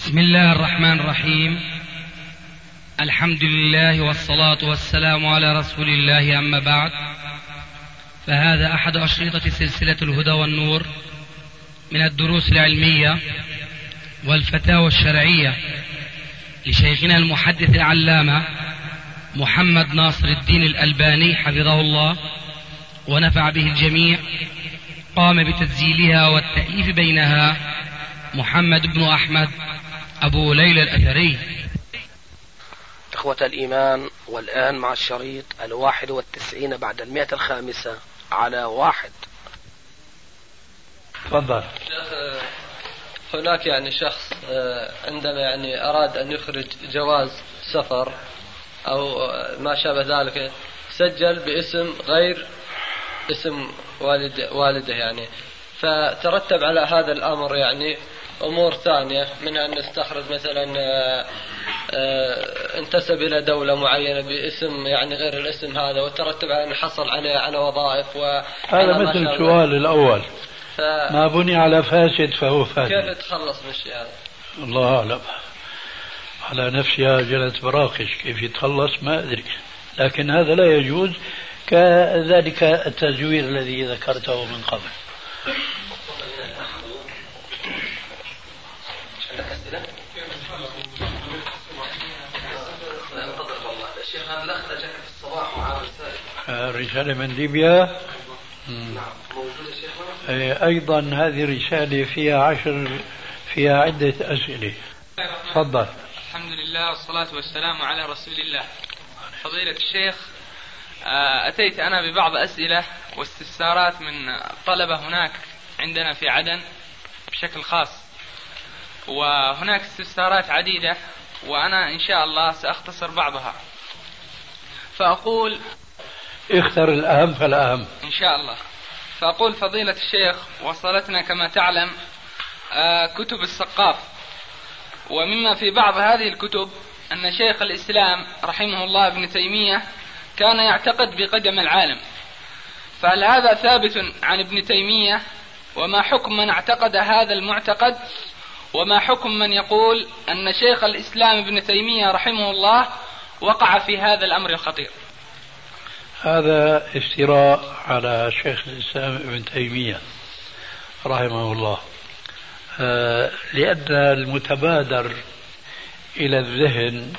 بسم الله الرحمن الرحيم. الحمد لله والصلاة والسلام على رسول الله، أما بعد، فهذا أحد أشرطة سلسلة الهدى والنور من الدروس العلمية والفتاوى الشرعية لشيخنا المحدث العلامة محمد ناصر الدين الألباني حفظه الله ونفع به الجميع. قام بتسجيلها والتأليف بينها محمد بن أحمد أبو ليلى الأثري. إخوة الإيمان، والآن مع الشريط 91 بعد 105 على 1. تفضل. هناك شخص عندما أراد أن يخرج جواز سفر أو ما شابه ذلك، سجل باسم غير اسم والده فترتب على هذا الأمر أمور ثانية، من أن يستخرج مثلا انتسب إلى دولة معينة باسم غير الاسم هذا، وترتب على أن حصل على وظائف. هذا مثل السؤال الأول، ما بني على فاسد فهو فاسد. كيف يتخلص من الشيء هذا؟ الله أعلم. على نفسها جلت براقش، كيف يتخلص ما أدري، لكن هذا لا يجوز، كذلك التزوير الذي ذكرته من قبل. رسالة من ليبيا. أيضا هذه الرسالة فيها عدة أسئلة. تفضل. الحمد لله والصلاة والسلام على رسول الله. فضيلة الشيخ، أتيت أنا ببعض أسئلة واستفسارات من طلبة هناك عندنا في عدن بشكل خاص، وهناك استفسارات عديدة، وأنا إن شاء الله سأختصر بعضها. فأقول اختر الأهم فالأهم إن شاء الله. فأقول فضيلة الشيخ، وصلتنا كما تعلم كتب السقاف، ومما في بعض هذه الكتب أن شيخ الإسلام رحمه الله ابن تيمية كان يعتقد بقدم العالم، فهل هذا ثابت عن ابن تيمية؟ وما حكم من اعتقد هذا المعتقد؟ وما حكم من يقول أن شيخ الإسلام ابن تيمية رحمه الله وقع في هذا الأمر الخطير؟ هذا افتراء على شيخ الإسلام ابن تيمية رحمه الله، لأن المتبادر إلى الذهن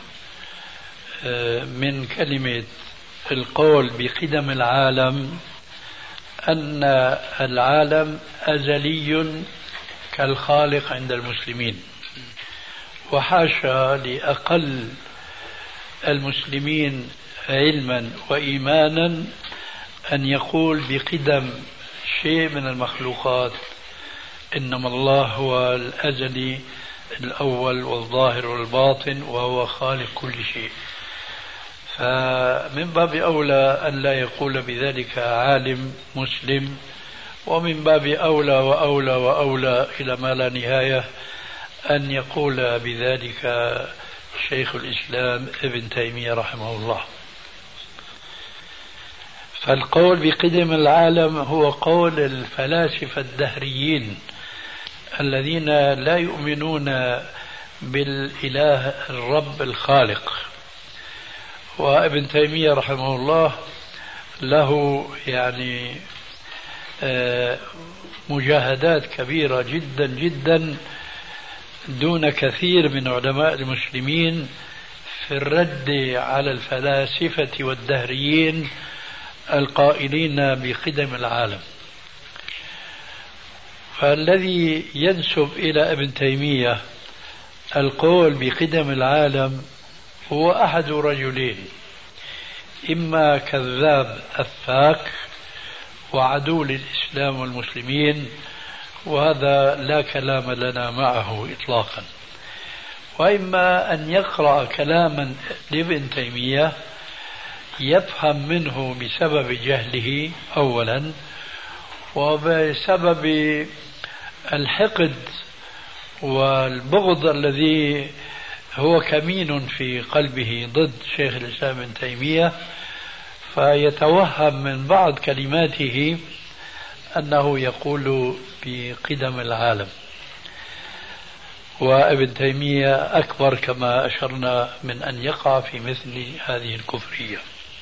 من كلمة القول بقدم العالم أن العالم أزلي كالخالق عند المسلمين، وحاشا لأقل المسلمين علما وإيمانا أن يقول بقدم شيء من المخلوقات، إنما الله هو الأزلي الأول والظاهر والباطن وهو خالق كل شيء. فمن باب أولى أن لا يقول بذلك عالم مسلم، ومن باب أولى وأولى وأولى إلى ما لا نهاية أن يقول بذلك شيخ الإسلام ابن تيمية رحمه الله. فالقول بقدم العالم هو قول الفلاسفة الدهريين الذين لا يؤمنون بالإله الرب الخالق. وابن تيمية رحمه الله له مجاهدات كبيرة جدا جدا دون كثير من علماء المسلمين في الرد على الفلاسفة والدهريين القائلين بقدم العالم. فالذي ينسب إلى ابن تيمية القول بقدم العالم هو أحد رجلين: إما كذاب أفاك وعدو للإسلام والمسلمين، وهذا لا كلام لنا معه إطلاقا، وإما أن يقرأ كلاما لابن تيمية يفهم منه بسبب جهله أولا، وبسبب الحقد والبغض الذي هو كمين في قلبه ضد شيخ الإسلام ابن تيمية، فيتوهم من بعض كلماته أنه يقول بقدم العالم. وابن تيمية أكبر كما أشرنا من أن يقع في مثل هذه الكفرية.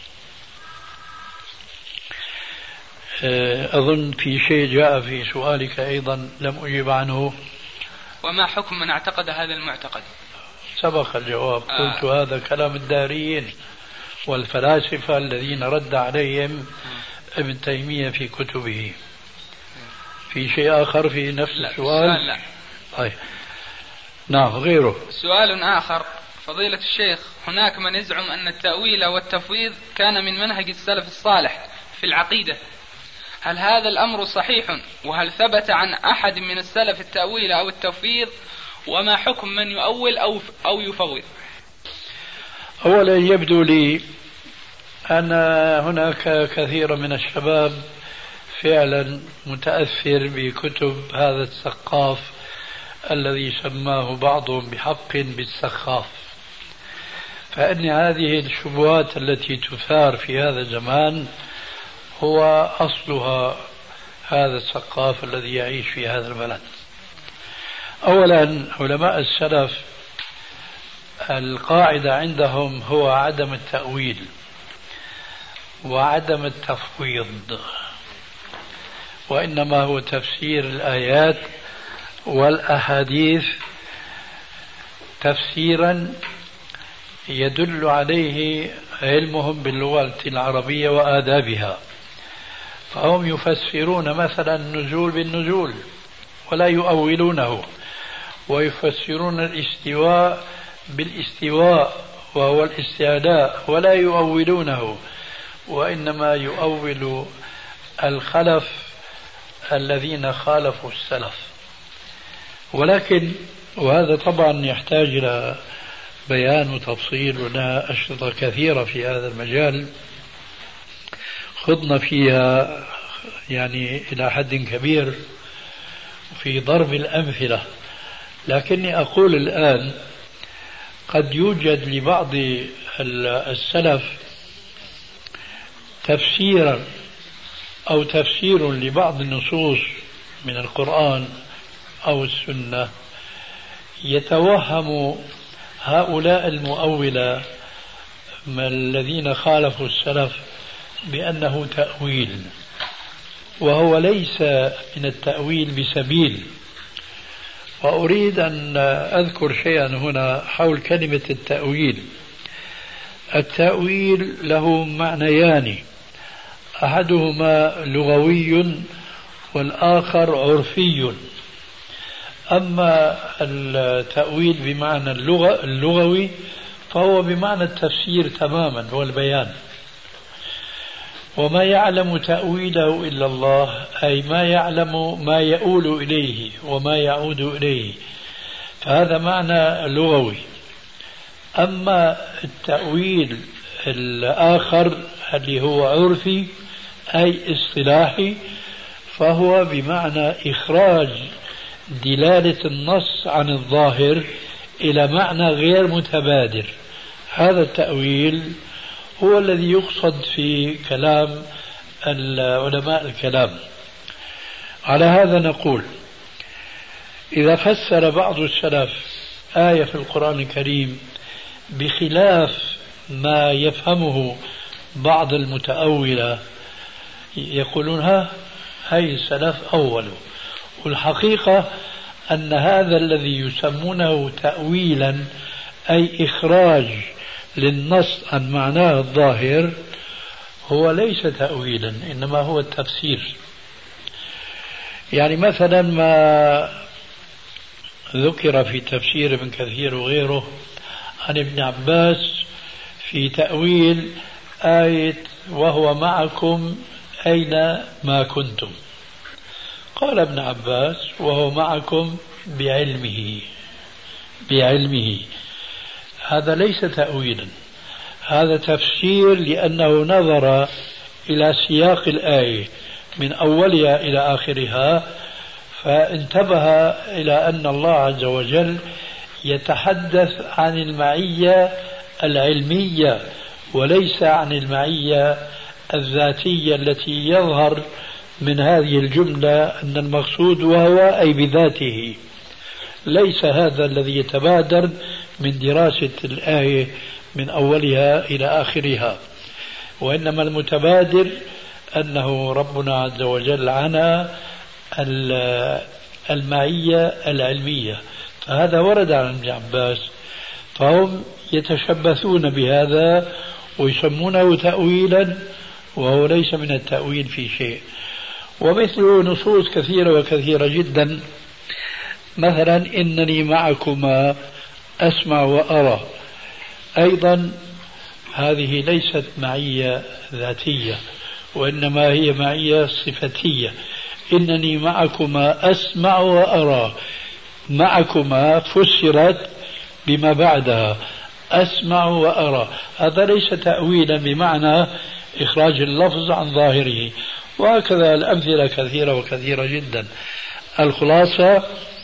أظن في شيء جاء في سؤالك أيضا لم أجيب عنه. وما حكم من اعتقد هذا المعتقد؟ سبق الجواب. قلت هذا كلام الداريين والفلاسفة الذين رد عليهم ابن تيمية في كتبه. في شيء آخر في نفس السؤال؟ لا. طيب. نعم. غيره. سؤال آخر فضيلة الشيخ، هناك من يزعم أن التأويل والتفويض كان من منهج السلف الصالح في العقيدة، هل هذا الأمر صحيح؟ وهل ثبت عن أحد من السلف التأويل أو التفويض؟ وما حكم من يؤول أو يفوض؟ أولا يبدو لي أن هناك كثير من الشباب فعلا متأثر بكتب هذا الثقاف الذي سماه بعضهم بحق بالسخاف، فإن هذه الشبهات التي تثار في هذا الزمان هو أصلها هذا الثقاف الذي يعيش في هذا البلد. أولا علماء السلف القاعدة عندهم هو عدم التأويل وعدم التفويض، وإنما هو تفسير الآيات والأحاديث تفسيرا يدل عليه علمهم باللغة العربية وآدابها. فهم يفسرون مثلا النزول بالنزول ولا يؤولونه، ويفسرون الاستواء بالاستواء وهو الاستعلاء ولا يؤولونه، وإنما يؤول الخلف الذين خالفوا السلف. ولكن وهذا طبعا يحتاج إلى بيان وتفصيل، ولنا أشرطة كثيرة في هذا المجال خضنا فيها يعني إلى حد كبير في ضرب الأمثلة. لكني أقول الآن قد يوجد لبعض السلف تفسيرا أو تفسير لبعض النصوص من القرآن أو السنة يتوهم هؤلاء المؤولة الذين خالفوا السلف بأنه تأويل، وهو ليس من التأويل بسبيل. وأريد أن أذكر شيئا هنا حول كلمة التأويل. التأويل له معنيان، أحدهما لغوي والآخر عرفي. أما التأويل بمعنى اللغوي فهو بمعنى التفسير تماما والبيان. وما يعلم تأويله إلا الله، أي ما يعلم ما يؤول إليه وما يعود إليه، فهذا معنى لغوي. أما التأويل الآخر اللي هو عرفي أي اصطلاحي، فهو بمعنى إخراج دلالة النص عن الظاهر إلى معنى غير متبادر. هذا التأويل هو الذي يقصد في كلام علماء الكلام. على هذا نقول إذا فسر بعض السلف آية في القرآن الكريم بخلاف ما يفهمه بعض المتأولة يقولون هاي السلف أوله. والحقيقة أن هذا الذي يسمونه تأويلا أي إخراج للنص عن معناه الظاهر هو ليس تأويلا، إنما هو التفسير. يعني مثلا ما ذكر في تفسير ابن كثير وغيره عن ابن عباس في تأويل آية وهو معكم أين ما كنتم، قال ابن عباس وهو معكم بعلمه. هذا ليس تأويلا، هذا تفسير، لأنه نظر إلى سياق الآية من أولها إلى آخرها فانتبه إلى أن الله عز وجل يتحدث عن المعية العلمية وليس عن المعية الذاتية التي يظهر من هذه الجملة أن المقصود وهو أي بذاته. ليس هذا الذي يتبادر من دراسة الآية من أولها إلى آخرها، وإنما المتبادر أنه ربنا عز وجل عنا المعية العلمية، فهذا ورد عن ابن عباس، فهم يتشبثون بهذا ويسمونه تأويلا وهو ليس من التأويل في شيء. ومثله نصوص كثيرة وكثيرة جدا، مثلا إنني معكما أسمع وأرى، أيضا هذه ليست معية ذاتية وإنما هي معية صفتية. إنني معكما أسمع وأرى، معكما فسرت بما بعدها أسمع وأرى، هذا ليس تأويلا بمعنى إخراج اللفظ عن ظاهره، وهكذا الأمثلة كثيرة وكثيرة جدا. الخلاصة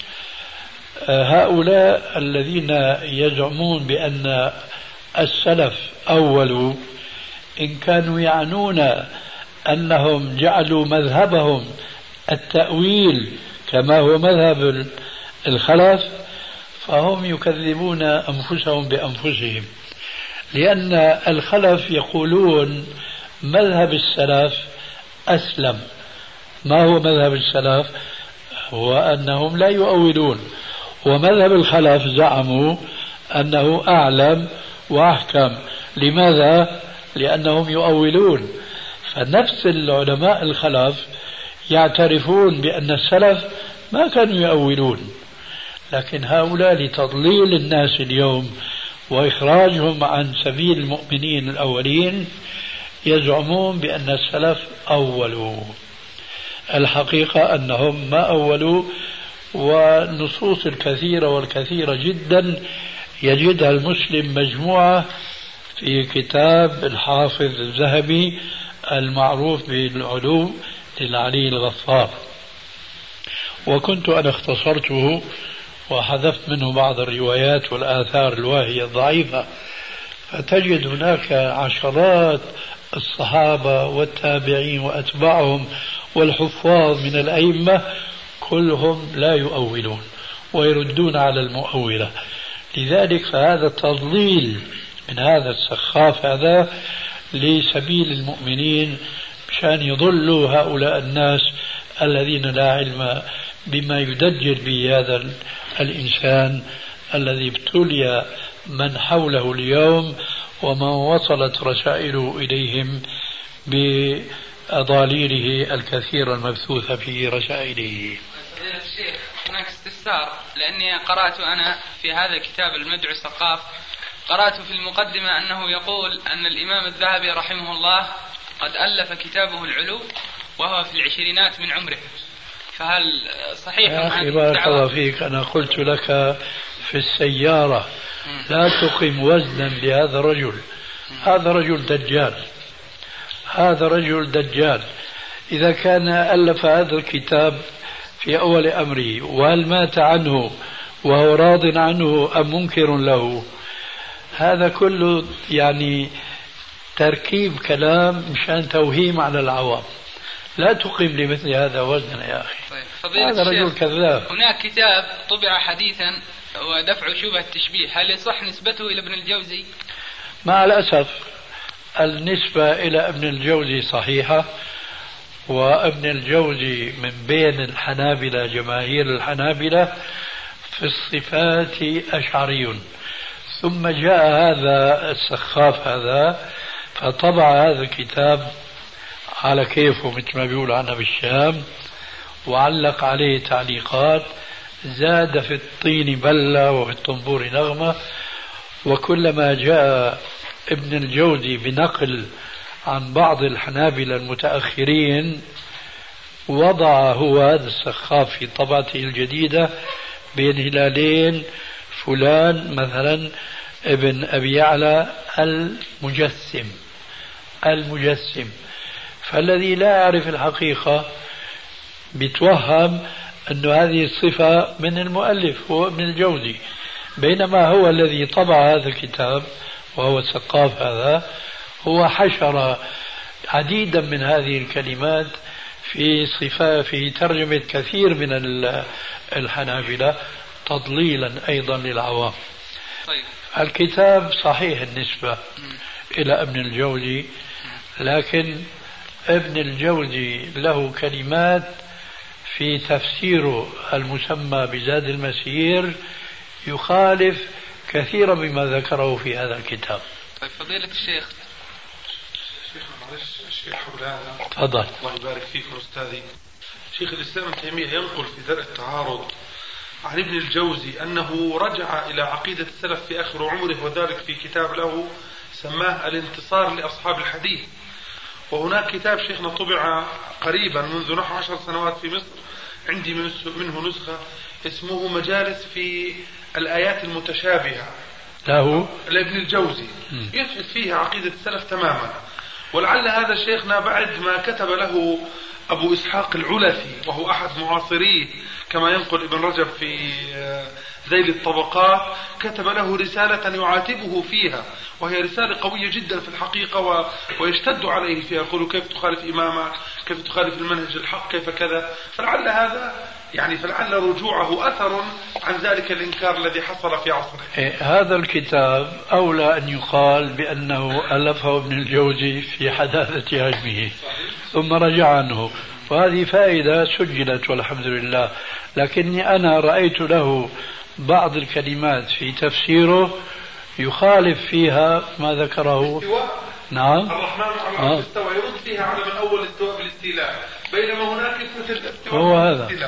هؤلاء الذين يزعمون بأن السلف أولوا، إن كانوا يعنون أنهم جعلوا مذهبهم التأويل كما هو مذهب الخلف، فهم يكذبون أنفسهم بأنفسهم، لأن الخلف يقولون مذهب السلف أسلم. ما هو مذهب السلف؟ هو أنهم لا يؤولون، ومذهب الخلف زعموا أنه أعلم وأحكم. لماذا؟ لأنهم يؤولون. فنفس العلماء الخلف يعترفون بأن السلف ما كانوا يؤولون، لكن هؤلاء لتضليل الناس اليوم وإخراجهم عن سبيل المؤمنين الأولين يزعمون بأن السلف أولوا. الحقيقة أنهم ما أولوا، والنصوص الكثيرة والكثيرة جدا يجدها المسلم مجموعة في كتاب الحافظ الذهبي المعروف بالعلوم للعلي الغفار، وكنت أنا اختصرته وحذفت منه بعض الروايات والآثار الواهية الضعيفة، فتجد هناك عشرات الصحابة والتابعين وأتباعهم والحفاظ من الأئمة كلهم لا يؤولون ويردون على المؤولة. لذلك فهذا التضليل من هذا السخاف هذا لسبيل المؤمنين مشان يضلوا هؤلاء الناس الذين لا علم بما يدجل به هذا الإنسان الذي ابتلي من حوله اليوم ومن وصلت رسائله إليهم بأضاليله الكثيرة المبثوثة في رسائله. الشيخ هناك استفسار، لأني قرأت أنا في هذا الكتاب المدعو الثقاف، قرأت في المقدمة أنه يقول أن الإمام الذهبي رحمه الله قد ألف كتابه العلو وهو في العشرينات من عمره، فهل صحيح؟ يا أخي بارك الله فيك، أنا قلت لك في السيارة لا تقم وزنا لهذا الرجل، هذا رجل دجال، هذا رجل دجال. إذا كان ألف هذا الكتاب في أول أمره وهل مات عنه وهو راض عنه أم منكر له، هذا كله يعني تركيب كلام مشان توهيم على العوام. لا تقيم لمثل هذا وزنا يا أخي. طيب هذا رجل كذاب. هناك كتاب طبع حديثا ودفع شبهة التشبيه، هل يصح نسبته إلى ابن الجوزي؟ مع الأسف النسبة إلى ابن الجوزي صحيحة، وابن الجوزي من بين الحنابلة جماهير الحنابلة في الصفات أشعري، ثم جاء هذا السخاف هذا فطبع هذا الكتاب على كيفه مثل ما بيقول عنا بالشام، وعلق عليه تعليقات، زاد في الطين بلة وفي الطنبور نغمة. وكلما جاء ابن الجوزي بنقل عن بعض الحنابلة المتأخرين وضع هو هذا السخاف في طبعته الجديدة بين هلالين فلان مثلا ابن أبي يعلى المجسم. فالذي لا يعرف الحقيقة بيتوهم أن هذه الصفة من المؤلف هو ابن الجوزي، بينما هو الذي طبع هذا الكتاب وهو السقاف هذا هو حشر عديدا من هذه الكلمات في صفة في ترجمة كثير من الحنابلة تضليلا أيضا للعوام. طيب. الكتاب صحيح النسبة إلى ابن الجوزي، لكن ابن الجوزي له كلمات في تفسيره المسمى بزاد المسير يخالف كثيرا مما ذكره في هذا الكتاب. طيب فضيلة الشيخ. معلش الشيخ مولانا. تفضل. الله يبارك فيكم أستاذي. شيخ الإسلام ابن تيمية ينقل في درء التعارض عن ابن الجوزي أنه رجع إلى عقيدة السلف في آخر عمره، وذلك في كتاب له سماه الانتصار لأصحاب الحديث. وهناك كتاب شيخنا طبع قريبا منذ نحو 10 سنوات في مصر، عندي منه نسخة، اسمه مجالس في الآيات المتشابهة له لابن الجوزي، يثبت فيها عقيدة السلف تماما. ولعل هذا شيخنا بعد ما كتب له أبو إسحاق العلفي وهو أحد معاصريه كما ينقل ابن رجب في ذيل الطبقات، كتب له رسالة يعاتبه فيها، وهي رسالة قوية جدا في الحقيقة، ويشتد عليه فيها، يقول كيف تخالف إمامك، كيف تخالف المنهج الحق، كيف كذا. فلعل هذا فلعل رجوعه أثر عن ذلك الإنكار الذي حصل في عصره. هذا الكتاب أولى أن يقال بأنه ألفه ابن الجوزي في حداثة علمه ثم رجع عنه، وهذه فائدة سجلت والحمد لله. لكني أنا رأيت له بعض الكلمات في تفسيره يخالف فيها ما ذكره. نعم. الرحمن على العرش استوى، يرد فيها على من أول استواء بالاستيلاء، بينما هناك اثبت الاستواء هو هذا.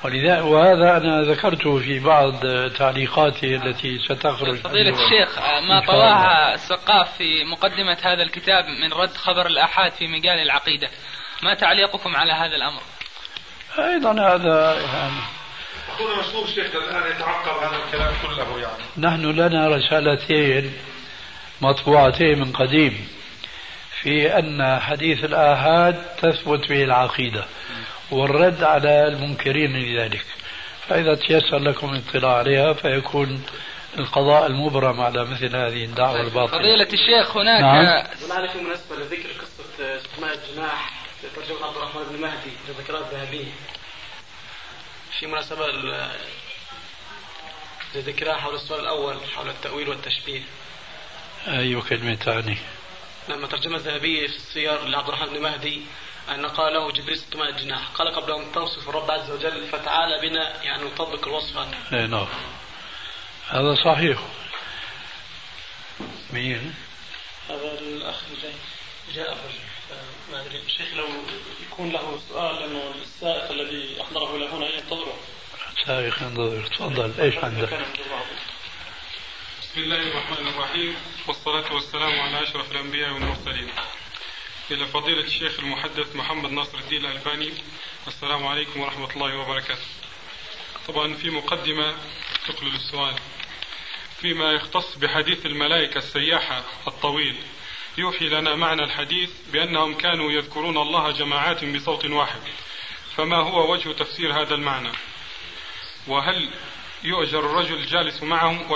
وهذا أنا ذكرته في بعض تعليقاتي التي ستخرج. فضيلة الشيخ، ما طواها السقاف في مقدمة هذا الكتاب من رد خبر الآحاد في مجال العقيدة، ما تعليقكم على هذا الأمر؟ أيضا هذا يعني أخونا مشهور شيخ الآن يتعقب هذا الكلام كله. يعني نحن لنا رسالتين مطبوعتين من قديم في أن حديث الآحاد تثبت به العقيدة والرد على المنكرين لذلك، فإذا تيسر لكم الاطلاع عليها فيكون القضاء المبرم على مثل هذه الدعوة الباطلة. فضيلة الشيخ، هناك هناك مناسبة لذكر قصة استثناء الجناح في ترجمة عبد الرحمن بن مهدي لذكرات الذهبية، في مناسبة لذكرها حول السؤال الأول حول التأويل والتشبيه. أي كلمة تعني؟ لما ترجمة الذهبية في السير لعبد الرحمن بن مهدي أن قال له جبريل استثناء الجناح، قال قبل أن توصف الرب عز وجل فتعالى بنا يعني نطبق الوصف هذا. نعم هذا صحيح. مين؟ هذا الأخ جاء الرجل، ما أدري الشيخ لو يكون له سؤال، لأنه السائق الذي أحضره إلى هنا ينتظره. سائق ينتظر، تفضل. إيش عندك؟ بسم الله الرحمن الرحيم، والصلاة والسلام على أشرف الأنبياء والمرسلين. إلى فضيلة الشيخ المحدث محمد ناصر الدين الألباني، السلام عليكم ورحمة الله وبركاته. طبعا في مقدمة تقل السؤال فيما يختص بحديث الملائكة السياحة الطويل، يوحي لنا معنى الحديث بأنهم كانوا يذكرون الله جماعات بصوت واحد، فما هو وجه تفسير هذا المعنى؟ وهل يؤجر الرجل جالس معهم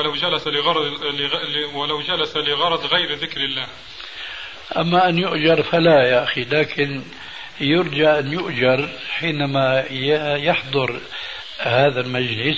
ولو جلس لغرض غير ذكر الله؟ أما أن يؤجر فلا يا أخي، لكن يرجى أن يؤجر حينما يحضر هذا المجلس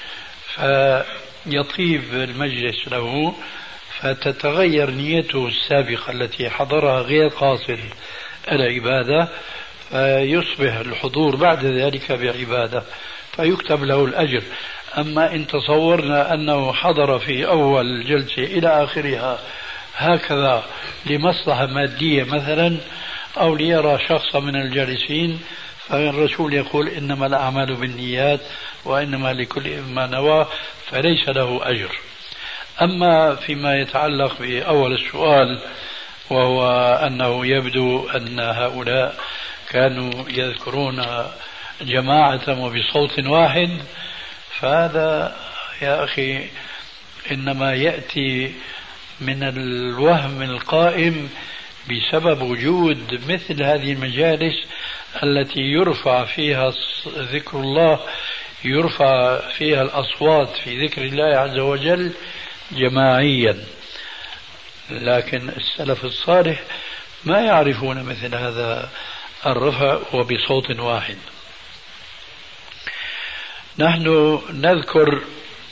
فيطيب المجلس له، فتتغير نيته السابقة التي حضرها غير قاصد العبادة، فيصبح الحضور بعد ذلك بعبادة فيكتب له الأجر. أما إن تصورنا أنه حضر في أول جلسة إلى آخرها هكذا لمصلحة مادية مثلا أو ليرى شخصا من الجالسين، فالرسول يقول إنما الأعمال بالنيات وإنما لكل ما نوى، فليس له أجر. أما فيما يتعلق بأول السؤال وهو أنه يبدو أن هؤلاء كانوا يذكرون جماعة وبصوت واحد، فهذا يا أخي إنما يأتي من الوهم القائم بسبب وجود مثل هذه المجالس التي يرفع فيها ذكر الله، يرفع فيها الأصوات في ذكر الله عز وجل جماعيا. لكن السلف الصالح ما يعرفون مثل هذا الرفع وبصوت واحد. نحن نذكر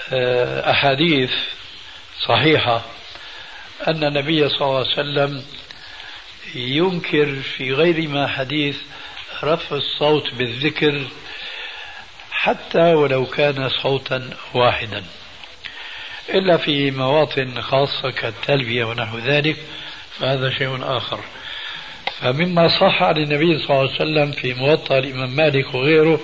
أحاديث صحيحة أن النبي صلى الله عليه وسلم ينكر في غير ما حديث رفع الصوت بالذكر حتى ولو كان صوتا واحدا، إلا في مواطن خاصة كالتلبية ونحو ذلك، فهذا شيء آخر. فمما صح عن النبي صلى الله عليه وسلم في موطأ الإمام مالك وغيره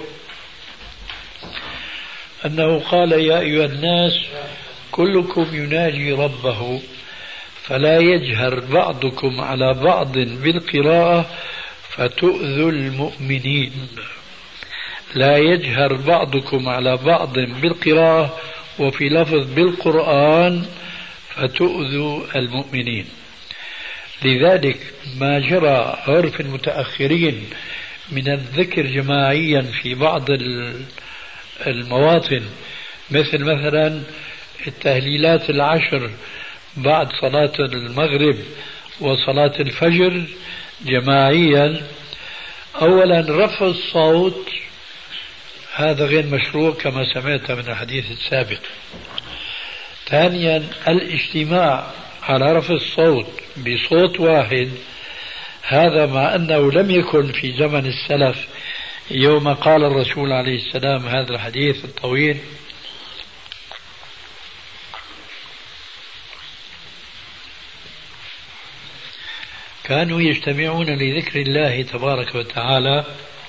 أنه قال: يا أيها الناس كلكم يناجي ربه فلا يجهر بعضكم على بعض بالقراءة فتؤذوا المؤمنين. لا يجهر بعضكم على بعض بالقراءة، وفي لفظ بالقرآن فتؤذوا المؤمنين. لذلك ما جرى عرف المتأخرين من الذكر جماعيا في بعض المواطن، مثلا التهليلات 10 بعد صلاة المغرب وصلاة الفجر جماعيا، أولا رفع الصوت هذا غير مشروع كما سمعت من الحديث السابق. ثانيا الاجتماع على رفع الصوت بصوت واحد، هذا مع أنه لم يكن في زمن السلف يوم قال الرسول عليه السلام هذا الحديث الطويل: كانوا يجتمعون لذكر الله تبارك وتعالى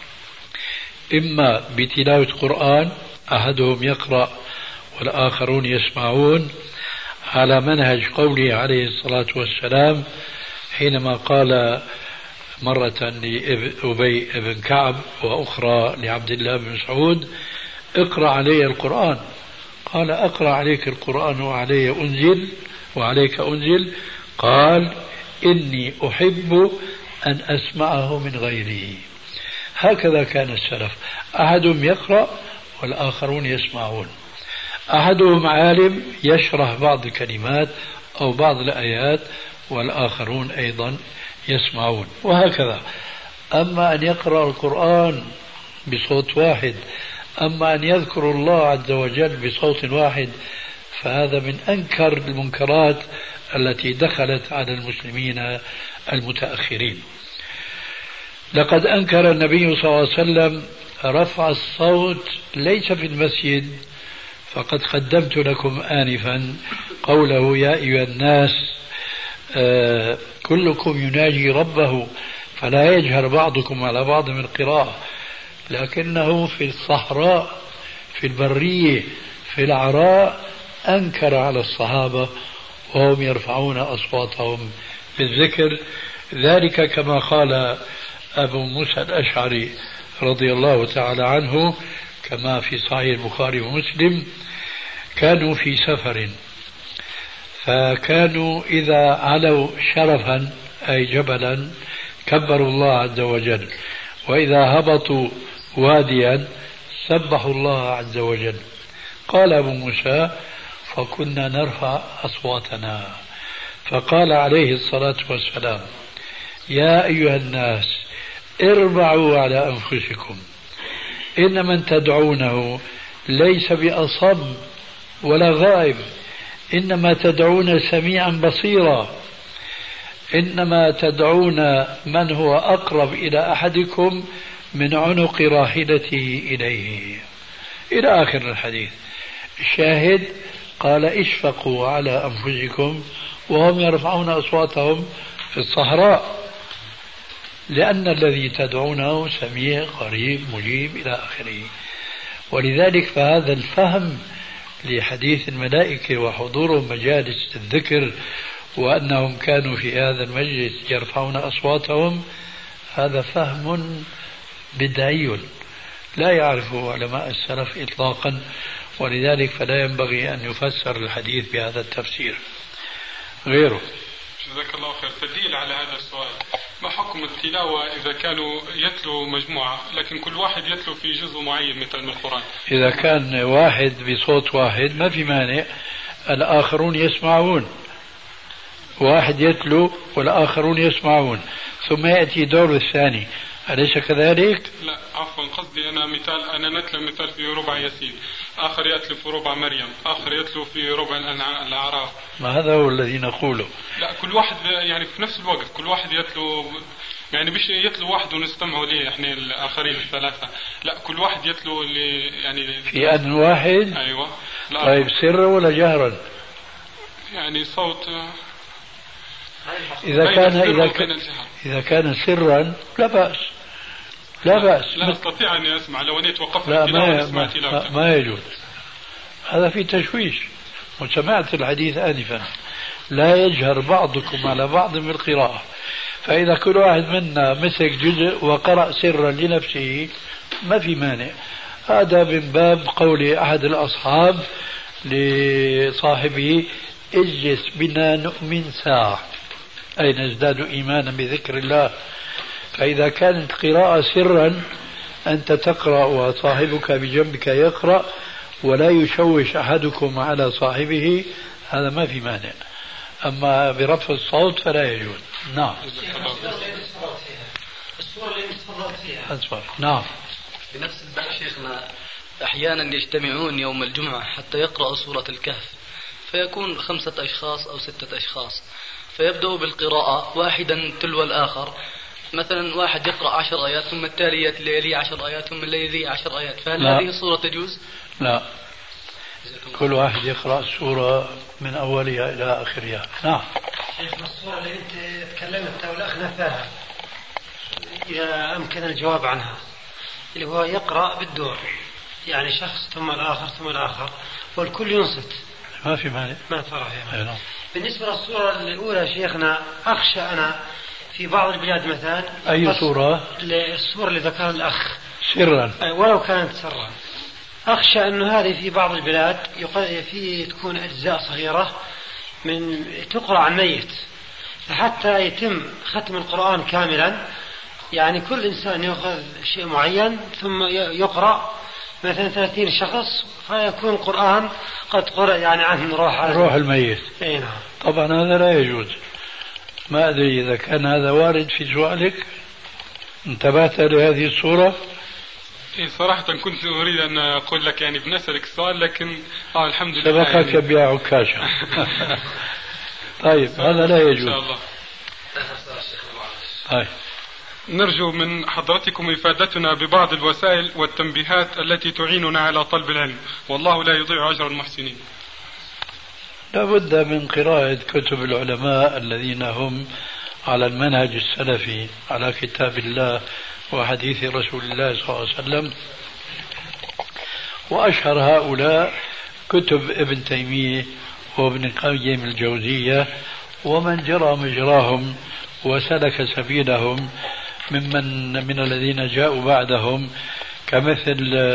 إما بتلاوة قرآن أحدهم يقرأ والآخرون يسمعون، على منهج قوله عليه الصلاة والسلام حينما قال مرة لأبي بن كعب وأخرى لعبد الله بن مسعود: اقرأ علي القرآن. قال: أقرأ عليك القرآن وعليك أنزل. قال: إني أحب أن أسمعه من غيري. هكذا كان السلف، أحدهم يقرأ والآخرون يسمعون، أحدهم عالم يشرح بعض الكلمات أو بعض الآيات والآخرون أيضا يسمعون، وهكذا. أما أن يقرأ القرآن بصوت واحد، أما أن يذكر الله عز وجل بصوت واحد، فهذا من أنكر المنكرات التي دخلت على المسلمين المتأخرين. لقد أنكر النبي صلى الله عليه وسلم رفع الصوت ليس في المسجد، فقد قدمت لكم آنفا قوله: يا أيها الناس كلكم يناجي ربه فلا يجهر بعضكم على بعض من القراءة، لكنه في الصحراء، في البرية، في العراء أنكر على الصحابة وهم يرفعون أصواتهم بالذكر. ذلك كما قال أبو موسى الأشعري رضي الله تعالى عنه كما في صحيح البخاري ومسلم: كانوا في سفر، فكانوا إذا علوا شرفا أي جبلا كبروا الله عز وجل، وإذا هبطوا واديا سبحوا الله عز وجل. قال أبو موسى: فكنا نرفع أصواتنا، فقال عليه الصلاة والسلام: يا أيها الناس اربعوا على أنفسكم، إن من تدعونه ليس بأصم ولا غائب، إنما تدعون سميعا بصيرا، إنما تدعون من هو أقرب إلى أحدكم من عنق راحلته إليه، إلى آخر الحديث. الشاهد قال: اشفقوا على أنفسكم وهم يرفعون أصواتهم في الصحراء، لأن الذي تدعونه سميع قريب مجيب إلى آخره. ولذلك فهذا الفهم لحديث الملائكة وحضورهم مجالس الذكر وأنهم كانوا في هذا المجلس يرفعون أصواتهم، هذا فهم بدعي لا يعرفه علماء السلف إطلاقا، ولذلك فلا ينبغي أن يفسر الحديث بهذا التفسير غيره. جزاك الله خير. تدليل على هذا السؤال: ما حكم التلاوة إذا كانوا يتلو مجموعة لكن كل واحد يتلو في جزء معين مثل من القرآن؟ إذا كان واحد بصوت واحد ما في مانع، الآخرون يسمعون، واحد يتلو والآخرون يسمعون، ثم يأتي دور الثاني أليس كذلك؟ لا عفوا، قصدي أنا نتلو مثال في ربع ياسين، آخر يتلو في ربع مريم، آخر يتلو في ربع الأعراف. ما هذا هو الذي نقوله. لا كل واحد يعني في نفس الوقت كل واحد يتلو، يعني مش يتلو واحد ونستمعوا ليه احنا الآخرين الثلاثة، لا كل واحد يتلو اللي يعني في آن واحد. أيوة. طيب سرا ولا جهرا؟ يعني صوت. إذا كان سرا لا بأس. لا أستطيع أن أسمع لو أني توقفت ما يجوز. هذا في تشويش. وسمعت الحديث آنفا لا يجهر بعضكم على بعض بالقراءة، فإذا كل واحد منا مسك جزء وقرأ سرا لنفسه ما في مانع. هذا من باب قول أحد الأصحاب لصاحبه اجلس بنا نؤمن ساعة، أي نزداد إيمانا بذكر الله. فإذا كانت قراءة سرا أنت تقرأ وصاحبك بجنبك يقرأ ولا يشوش أحدكم على صاحبه، هذا ما في مانع. أما برفع الصوت فلا يجوز. نعم. السورة اللي تفضلت فيها. أصبر. نعم. بنفس الباب شيخنا أحيانا يجتمعون يوم الجمعة حتى يقرأوا سورة الكهف، فيكون 5 أشخاص أو 6 أشخاص، فيبدأوا بالقراءة واحدا تلو الآخر. مثلا واحد يقرأ 10 آيات ثم التالي يلي 10 آيات ثم اللي يلي 10 آيات، فهل هذه الصورة تجوز؟ لا، كل واحد يقرأ السورة من أولها إلى آخرها. نعم. الصورة اللي أنت تكلمت والأخ نفاها إذا أمكن الجواب عنها، اللي هو يقرأ بالدور، يعني شخص ثم الآخر ثم الآخر والكل ينصت، ما في مانع. ما ترى فيها. بالنسبة للصورة الأولى شيخنا، أخشى أنا في بعض البلاد مثلا. أي صورة؟ الصورة اللي ذكرها الأخ سرا ولو كانت سرا، أخشى أنه هذه في بعض البلاد في تكون أجزاء صغيرة من تقرأ عن ميت، فحتى يتم ختم القرآن كاملا يعني كل إنسان يأخذ شيء معين ثم يقرأ مثلا 30 شخص، فيكون القرآن قد قرأ يعني عن روح الميت. نعم. طبعا هذا لا يجوز. ما أدري إذا كان هذا وارد في سؤالك، انتبهت لهذه الصورة؟ إيه صراحة كنت أريد أن أقول لك يعني بنسألك السؤال، لكن الحمد لله سبقك يعني بيع عكاشة. طيب هذا لا يجوز إن شاء الله. طيب. نرجو من حضرتكم إفادتنا ببعض الوسائل والتنبيهات التي تعيننا على طلب العلم، والله لا يضيع أجر المحسنين. لا بد من قراءة كتب العلماء الذين هم على المنهج السلفي، على كتاب الله وحديث رسول الله صلى الله عليه وسلم. وأشهر هؤلاء كتب ابن تيمية وابن القيم الجوزية ومن جرى مجراهم وسلك سبيلهم من الذين جاءوا بعدهم، كمثل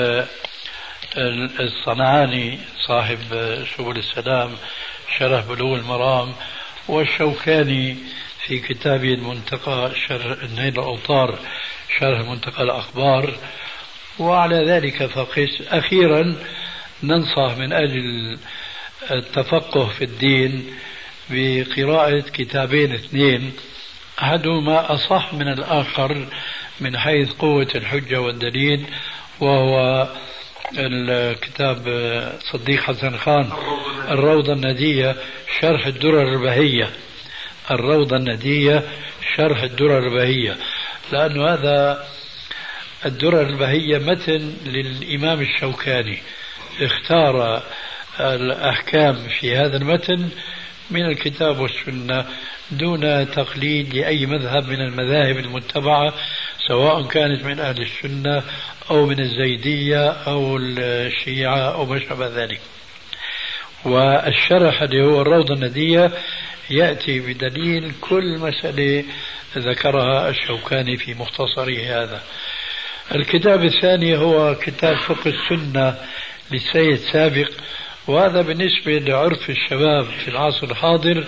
الصنعاني صاحب سبل السلام شرح بلوغ المرام، والشوكاني في كتابه المنتقى شرح نيل الأوطار شرح منتقى الأخبار. وعلى ذلك فقس. أخيرا ننصح من أجل التفقه في الدين بقراءة كتابين 2، أحدهما أصح من الآخر من حيث قوة الحجة والدليل، وهو الكتاب صديق حسن خان الروضة الندية شرح الدرر البهية. الروضة الندية شرح الدرر البهية، لأن هذا الدرر البهية متن للإمام الشوكاني، اختار الأحكام في هذا المتن من الكتاب والسنة دون تقليد لأي مذهب من المذاهب المتبعة، سواء كانت من أهل السنة أو من الزيدية أو الشيعة أو ما شابه ذلك. والشرح اللي هو الروضة الندية يأتي بدليل كل مسألة ذكرها الشوكاني في مختصره هذا. الكتاب الثاني هو كتاب فقه السنة للسيد سابق، وهذا بالنسبة لعرف الشباب في العصر الحاضر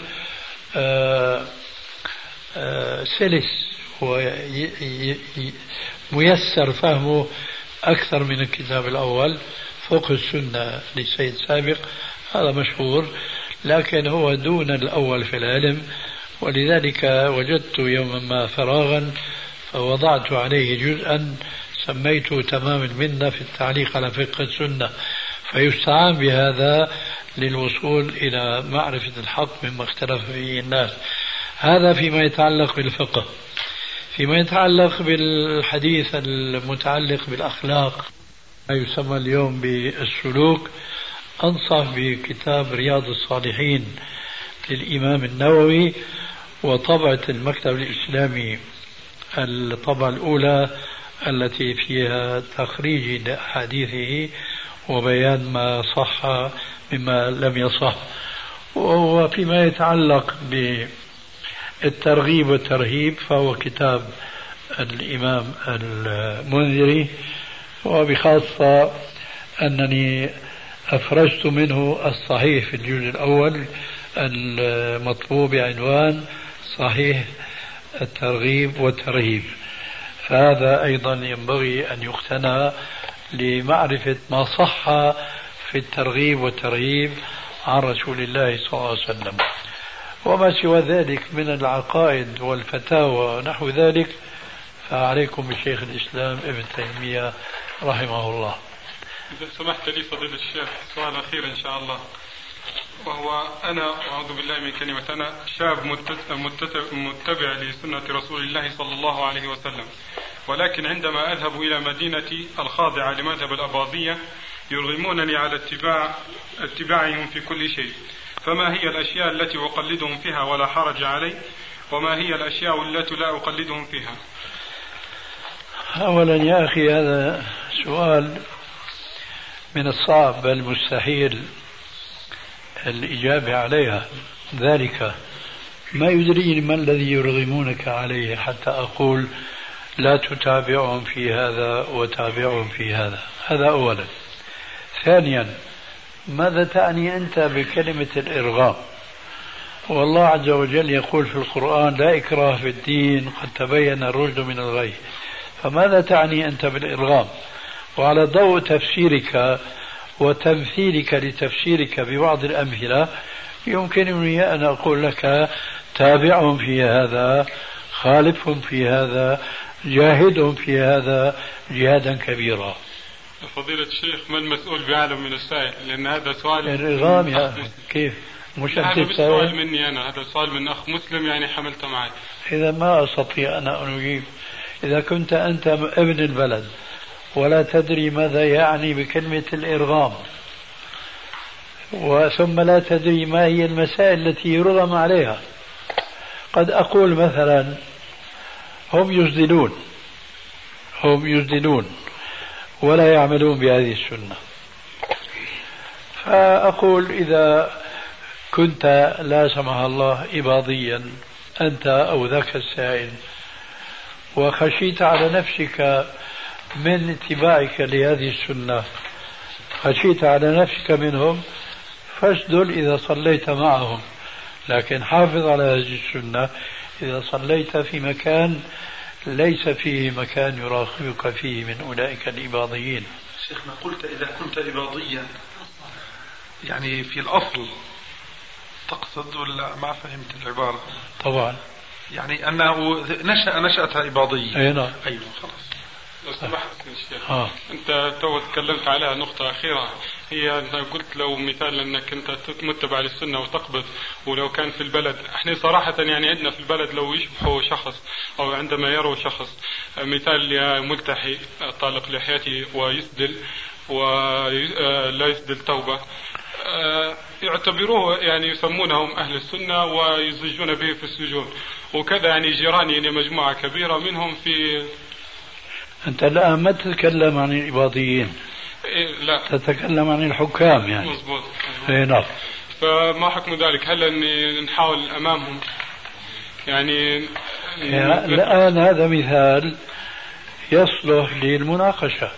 سلس وميسر فهمه أكثر من الكتاب الأول. فقه السنة للسيد سابق هذا مشهور، لكن هو دون الأول في العلم، ولذلك وجدت يوما ما فراغا فوضعت عليه جزءا سميته تمام المنة في التعليق على فقه السنة، فيستعان بهذا للوصول إلى معرفة الحق مما اختلف فيه الناس. هذا فيما يتعلق بالفقه. فيما يتعلق بالحديث المتعلق بالأخلاق ما يسمى اليوم بالسلوك، أنصح بكتاب رياض الصالحين للإمام النووي وطبعة المكتب الإسلامي الطبعة الأولى التي فيها تخريج لأحاديثه وبيان ما صح مما لم يصح. وفيما يتعلق بالترغيب والترهيب فهو كتاب الإمام المنذري، وبخاصة أنني أفرجت منه الصحيح في الجزء الأول المطبوع بعنوان صحيح الترغيب والترهيب، فهذا أيضا ينبغي أن يقتنى لمعرفة ما صح في الترغيب والترهيب عن رسول الله صلى الله عليه وسلم. وما سوى ذلك من العقائد والفتاوى ونحو ذلك فعليكم بشيخ الإسلام ابن تيمية رحمه الله. إذا سمحت لي فضيلة الشيخ سؤال أخير إن شاء الله، وهو أنا أعوذ بالله من كلمة أنا شاب متبع لسنة رسول الله صلى الله عليه وسلم، ولكن عندما أذهب إلى مدينتي الخاضعة لمذهب الأباضية يرغمونني على اتباعهم في كل شيء، فما هي الأشياء التي أقلدهم فيها ولا حرج علي، وما هي الأشياء التي لا أقلدهم فيها؟ أولا يا أخي هذا سؤال من الصعب بل مستحيل الإجابة عليها، ذلك ما يدريني ما الذي يرغمونك عليه حتى أقول لا تتابعهم في هذا وتابعهم في هذا. هذا أولا. ثانيا ماذا تعني أنت بكلمة الإرغام؟ والله عز وجل يقول في القرآن لا إكراه في الدين قد تبين الرشد من الغي، فماذا تعني أنت بالإرغام؟ وعلى ضوء تفسيرك وتمثيلك لتفسيرك ببعض الأمثلة يمكنني أن أقول لك تابعهم في هذا، خالفهم في هذا، جاهدهم في هذا جهادا كبيرا. فضيلة الشيخ ما المسؤول بأعلم من السائل؟ لأن هذا سؤال الإرغام يا كيف مش أنت هذا سؤال مني أنا، هذا سؤال من أخ مسلم يعني حملته معي. إذا ما أستطيع أنا أن أجيب. إذا كنت أنت ابن البلد ولا تدري ماذا يعني بكلمة الإرغام، وثم لا تدري ما هي المسائل التي يرغم عليها، قد أقول مثلا هم يجدلون ولا يعملون بهذه السنة، فأقول إذا كنت لا سمح الله إباضيا أنت أو ذاك السائل وخشيت على نفسك من اتباعك لهذه السنة، خشيت على نفسك منهم فاسدل إذا صليت معهم، لكن حافظ على هذه السنة إذا صليت في مكان ليس فيه مكان يراقبك فيه من أولئك الإباضيين. شيخنا قلت إذا كنت إباضيا يعني في الأصل تقصد ولا ما فهمت العبارة؟ طبعا يعني أنه نشأة إباضية. أي نعم. أيوة خلاص. لو سمحت الشيخ أنت تو تكلمت عليها نقطة أخيرة، هي أنت قلت لو مثال أنك أنت متبع للسنة وتقبض، ولو كان في البلد احنا صراحة يعني عندنا في البلد لو يشبهوا شخص أو عندما يروا شخص مثال ملتحي طالق لحيته ويسدل ولا يسدل توبة يعتبروه يعني يسمونهم أهل السنة ويزجون به في السجون وكذا، يعني جيراني يعني مجموعة كبيرة منهم في. أنت الآن ما تتكلم عن الإباضيين، لا تتكلم عن الحكام يعني. مضبوط. نعم. فما حكم ذلك؟ هل أن نحاول أمامهم يعني الآن هذا مثال يصلح للمناقشة.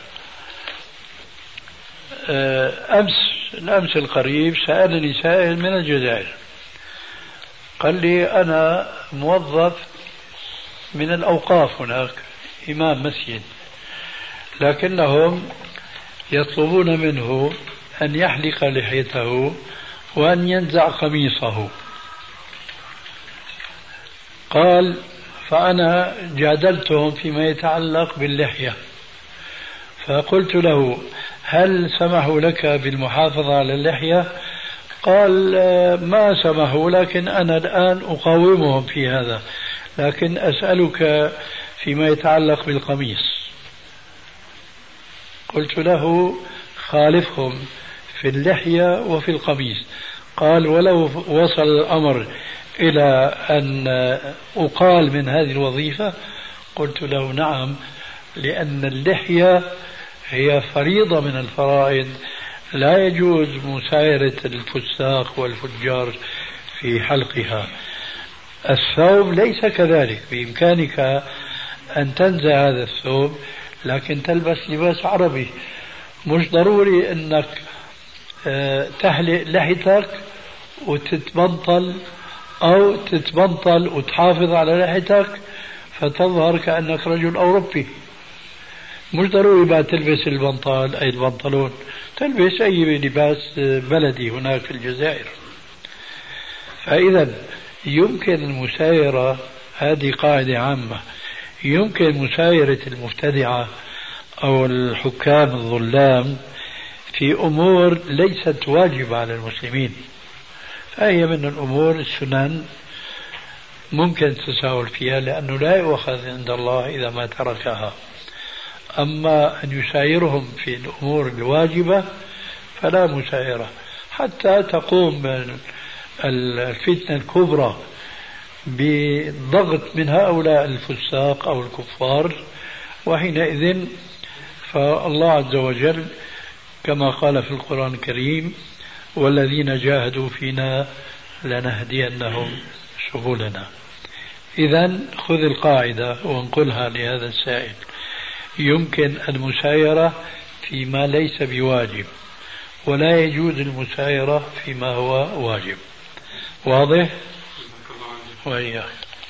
الأمس القريب سألني سائل من الجزائر قال لي أنا موظف من الأوقاف هناك إمام مسجد، لكنهم يطلبون منه أن يحلق لحيته وأن ينزع قميصه. قال فأنا جادلتهم فيما يتعلق باللحية، فقلت له هل سمحوا لك بالمحافظة على اللحية؟ قال ما سمحوا، لكن أنا الآن أقاومهم في هذا، لكن أسألك فيما يتعلق بالقميص. قلت له خالفهم في اللحية وفي القميص. قال ولو وصل الأمر إلى أن أقال من هذه الوظيفة؟ قلت له نعم، لأن اللحية هي فريضة من الفرائض، لا يجوز مسايرة الفساق والفجار في حلقها. الثوب ليس كذلك، بإمكانك أن تنزع هذا الثوب لكن تلبس لباس عربي. مش ضروري أنك تحلق لحيتك وتتبنطل، أو تتبنطل وتحافظ على لحيتك فتظهر كأنك رجل أوروبي. مش ضروري بقى تلبس البنطال أي البنطلون، تلبس أي لباس بلدي هناك في الجزائر. فإذا يمكن المسايرة، هذه قاعدة عامة، يمكن مسايرة المبتدعة أو الحكام الظلام في أمور ليست واجبة على المسلمين، فهي من الأمور السنن ممكن التساهل فيها، لأنه لا يؤخذ عند الله إذا ما تركها. أما أن يسايرهم في الأمور الواجبة فلا مسايرة حتى تقوم الفتنة الكبرى بضغط من هؤلاء الفساق أو الكفار، وحينئذ فالله عز وجل كما قال في القرآن الكريم والذين جاهدوا فينا لنهدينهم سبلنا. إذن خذ القاعدة وانقلها لهذا السائل، يمكن المسايرة فيما ليس بواجب، ولا يجوز المسايرة فيما هو واجب. واضح؟ وإياك.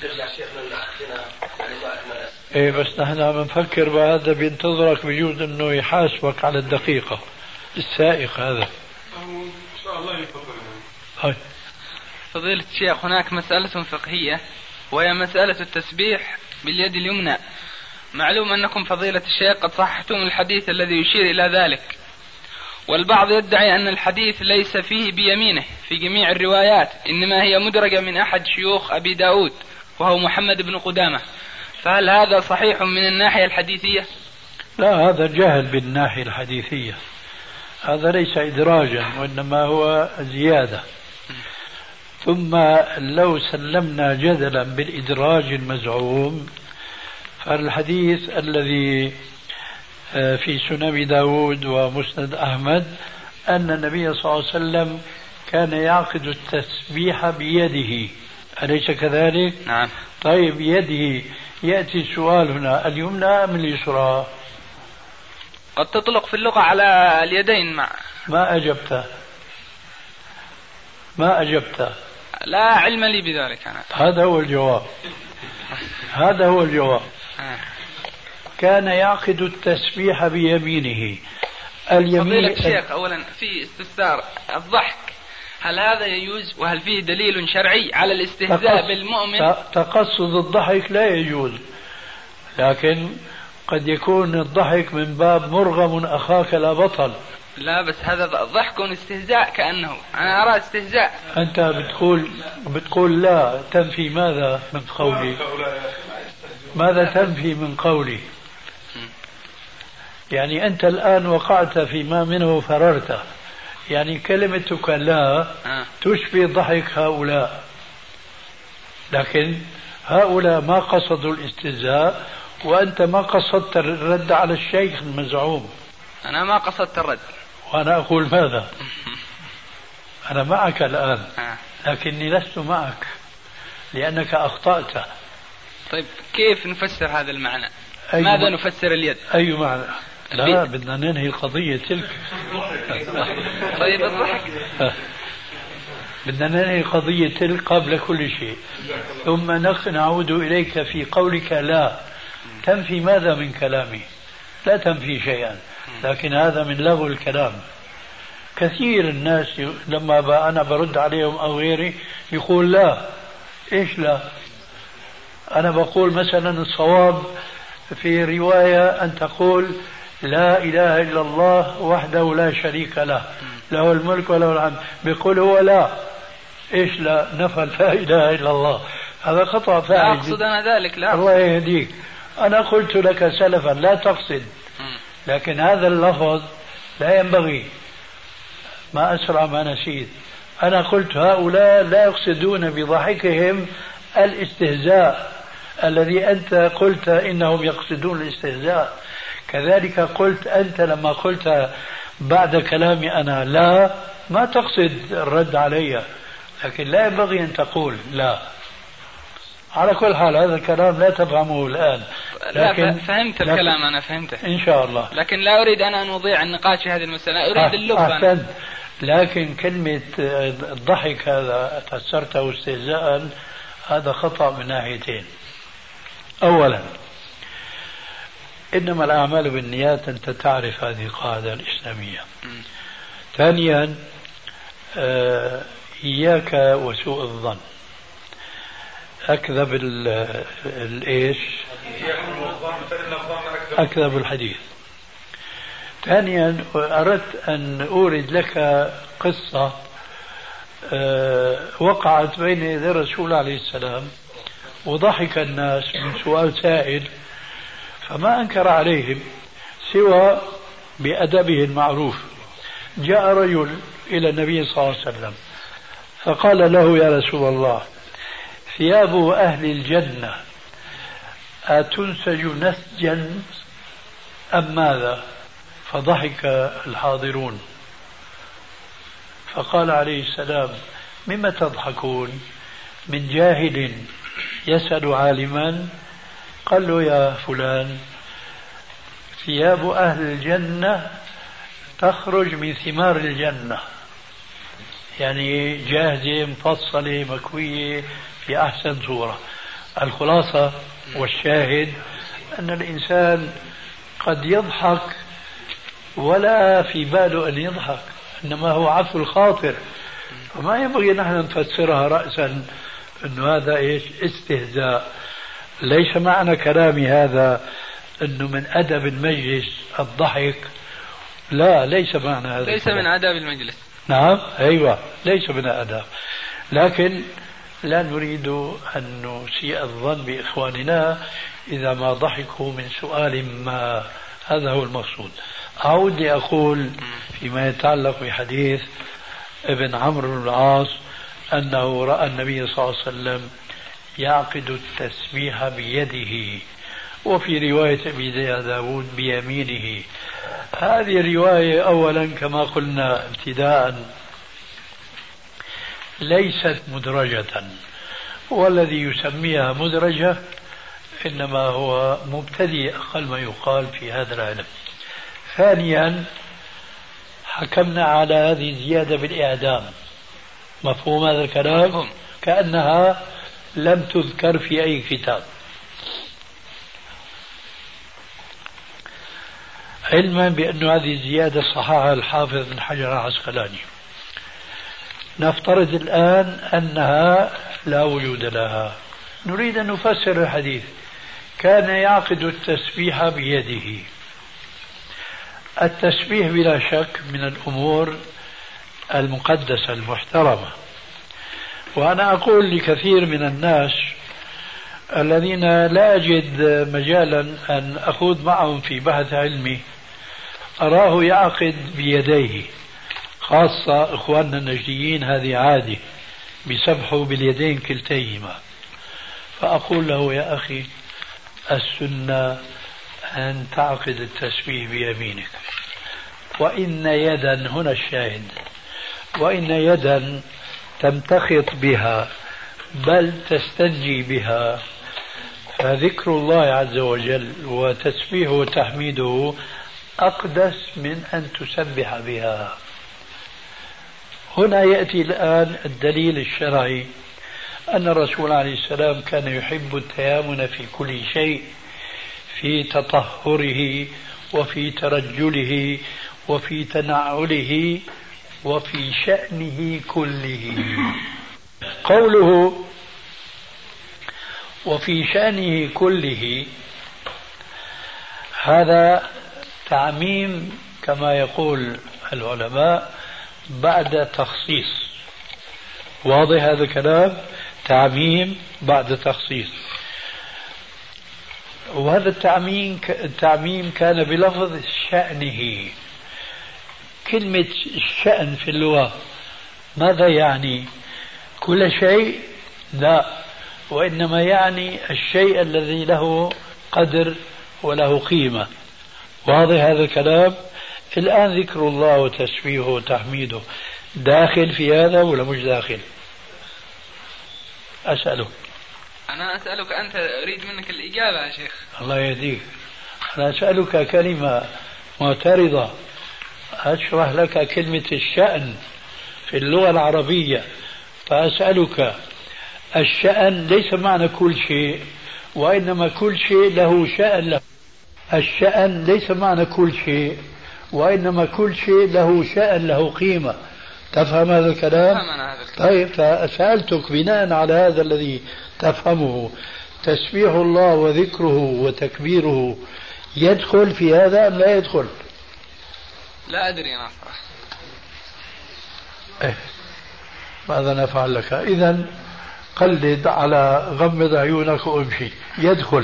ايه بس نحن عم نفكر بهذا، بينتظرك بجوز انه يحاسبك على الدقيقة. السائق هذا ان شاء الله يفضل. هاي فضيلة الشيخ، هناك مسألة فقهية وهي مسألة التسبيح باليد اليمنى. معلوم أنكم فضيلة الشيخ قد صححتم الحديث الذي يشير إلى ذلك، والبعض يدعي أن الحديث ليس فيه بيمينه في جميع الروايات، إنما هي مدرجة من أحد شيوخ أبي داود وهو محمد بن قدامة، فهل هذا صحيح من الناحية الحديثية؟ لا، هذا جهل بالناحية الحديثية، هذا ليس إدراجا وإنما هو زيادة. ثم لو سلمنا جدلا بالإدراج المزعوم، فالحديث الذي في سنن داود ومسند أحمد أن النبي صلى الله عليه وسلم كان يعقد التسبيح بيده، أليس كذلك؟ نعم. طيب يده، يأتي السؤال هنا اليمنى أم اليسرى؟ قد تطلق في اللغة على اليدين. ما أجبت. لا علم لي بذلك أنا. هذا هو الجواب. كان يعقد التسبيح بيمينه. اليمين. فضيلة الشيخ، أولا في استفسار الضحك، هل هذا يجوز وهل فيه دليل شرعي على الاستهزاء بالمؤمن؟ تقصد الضحك لا يجوز، لكن قد يكون الضحك من باب مرغم أخاك لا بطل. لا بس هذا ضحك استهزاء، كأنه أنا أرى استهزاء. أنت بتقول لا تنفي ماذا من قولي؟ ماذا تنفي من قولي؟ يعني أنت الآن وقعت فيما منه فررت، يعني كلمتك لا تشبه ضحك هؤلاء، لكن هؤلاء ما قصدوا الاستهزاء وأنت ما قصدت الرد على الشيخ المزعوم. أنا ما قصدت الرد. وأنا أقول ماذا؟ أنا معك الآن لكني لست معك لأنك أخطأت. طيب كيف نفسر هذا المعنى؟ ماذا نفسر اليد؟ أي معنى؟ لا، بدنا ننهي القضية تلك. طيب الضحك بدنا ننهي قضية تلك قبل كل شيء، ثم نعود إليك في قولك لا تنفي ماذا من كلامي؟ لا تنفي شيئا، لكن هذا من لغو الكلام. كثير الناس لما أنا برد عليهم أو غيري يقول لا. إيش لا؟ أنا بقول مثلا الصواب في رواية أن تقول لا إله إلا الله وحده لا شريك له له الملك وله الحمد. بيقول هو لا، إيش لا؟ نفى لا إله إلا الله. هذا خطأ فاحش. لا أقصد أنا ذلك، لا الله يهديك. أنا قلت لك سلفا لا تقصد، لكن هذا اللفظ لا ينبغي. ما أسرع ما نسيت. أنا قلت هؤلاء لا يقصدون بضحكهم الاستهزاء الذي أنت قلت إنهم يقصدون الاستهزاء. كذلك قلت أنت لما قلت بعد كلامي أنا لا، ما تقصد الرد علي، لكن لا ينبغي أن تقول لا. على كل حال هذا الكلام لا تفهمه الآن، لا فهمت الكلام، أنا فهمته إن شاء الله. لكن لا أريد أن أضيع النقاش في هذه المسألة، أريد اللب. أحسنت. لكن كلمة الضحك هذا فسرته استهزاء، هذا خطأ من ناحيتين. أولا إنما الأعمال بالنيات، أنت تعرف هذه القاعدة الإسلامية. ثانيا إياك وسوء الظن، أكذب الإيش؟ أكذب الحديث. ثانيا أردت أن أورد لك قصة وقعت بين يدي الرسول عليه السلام، وضحك الناس من سؤال سائل، فما أنكر عليهم سوى بأدبه المعروف. جاء رجل إلى النبي صلى الله عليه وسلم فقال له يا رسول الله ثياب أهل الجنة أتنسج نسجا أم ماذا؟ فضحك الحاضرون، فقال عليه السلام مما تضحكون؟ من جاهل يسأل عالما؟ قال له يا فلان ثياب أهل الجنة تخرج من ثمار الجنة، يعني جاهزة مفصلة مكوية في أحسن صورة. الخلاصة والشاهد أن الإنسان قد يضحك ولا في باله أن يضحك، إنما هو عفو الخاطر، فما ينبغي نحن نفسرها رأسا أنه هذا إيش؟ استهزاء. ليس معنى كلامي هذا أنه من أدب المجلس الضحك، لا، ليس معنى هذا، ليس من آداب المجلس. نعم أيوة، ليس من آداب، لكن لا نريد أن نسيء الظن بإخواننا إذا ما ضحكوا من سؤال ما، هذا هو المقصود. أعود لأقول فيما يتعلق بحديث ابن عمرو بن العاص أنه رأى النبي صلى الله عليه وسلم يعقد التسبيح بيده، وفي رواية أبي داود بيمينه. هذه الرواية أولا كما قلنا ابتداء ليست مدرجة، والذي يسميها مدرجة إنما هو مبتدئ أقل ما يقال في هذا العلم. ثانيا حكمنا على هذه الزيادة بالإعدام. مفهوم هذا الكلام؟ كأنها لم تذكر في أي كتاب، علما بأن هذه الزيادة صححها الحافظ بن حجر العسقلاني. نفترض الآن أنها لا وجود لها، نريد أن نفسر الحديث. كان يعقد التسبيح بيده. التسبيح بلا شك من الأمور المقدسة المحترمة، وأنا أقول لكثير من الناس الذين لا أجد مجالا أن أخوض معهم في بحث علمي، أراه يعقد بيديه، خاصة إخواننا النجديين هذه عادة، بسبحوا باليدين كلتيهما. فأقول له يا أخي السنة أن تعقد التسبيح بيمينك، وإن يدا، هنا الشاهد، وإن يدا تمتخط بها بل تستنجي بها، فذكر الله عز وجل وتسبيحه وتحميده أقدس من أن تسبح بها. هنا يأتي الآن الدليل الشرعي أن الرسول عليه السلام كان يحب التيامن في كل شيء، في تطهره وفي ترجله وفي تنعله وفي شأنه كله. قوله وفي شأنه كله هذا تعميم كما يقول العلماء بعد تخصيص. واضح هذا الكلام؟ تعميم بعد تخصيص. وهذا التعميم كان بلفظ شأنه. كلمة الشأن في اللغة ماذا يعني؟ كل شيء؟ لا، وإنما يعني الشيء الذي له قدر وله قيمة. واضح هذا الكلام؟ الآن ذكر الله وتسبيحه وتحميده داخل في هذا ولا مش داخل؟ أسألك. أنا أسألك أنت، أريد منك الإجابة يا شيخ. الله يهديك. أنا أسألك كلمة معترضة، أشرح لك كلمة الشأن في اللغة العربية، فأسألك الشأن ليس معنى كل شيء، وإنما كل شيء له شأن له. الشأن ليس معنى كل شيء، وإنما كل شيء له شأن له قيمة. تفهم هذا الكلام؟ طيب، فسألتك بناء على هذا الذي تفهمه، تسبيح الله وذكره وتكبيره يدخل في هذا أم لا يدخل؟ لا أدري أنا صراحة. ماذا نفعل لك؟ إذن قلد على غمض عيونك وامشي. يدخل.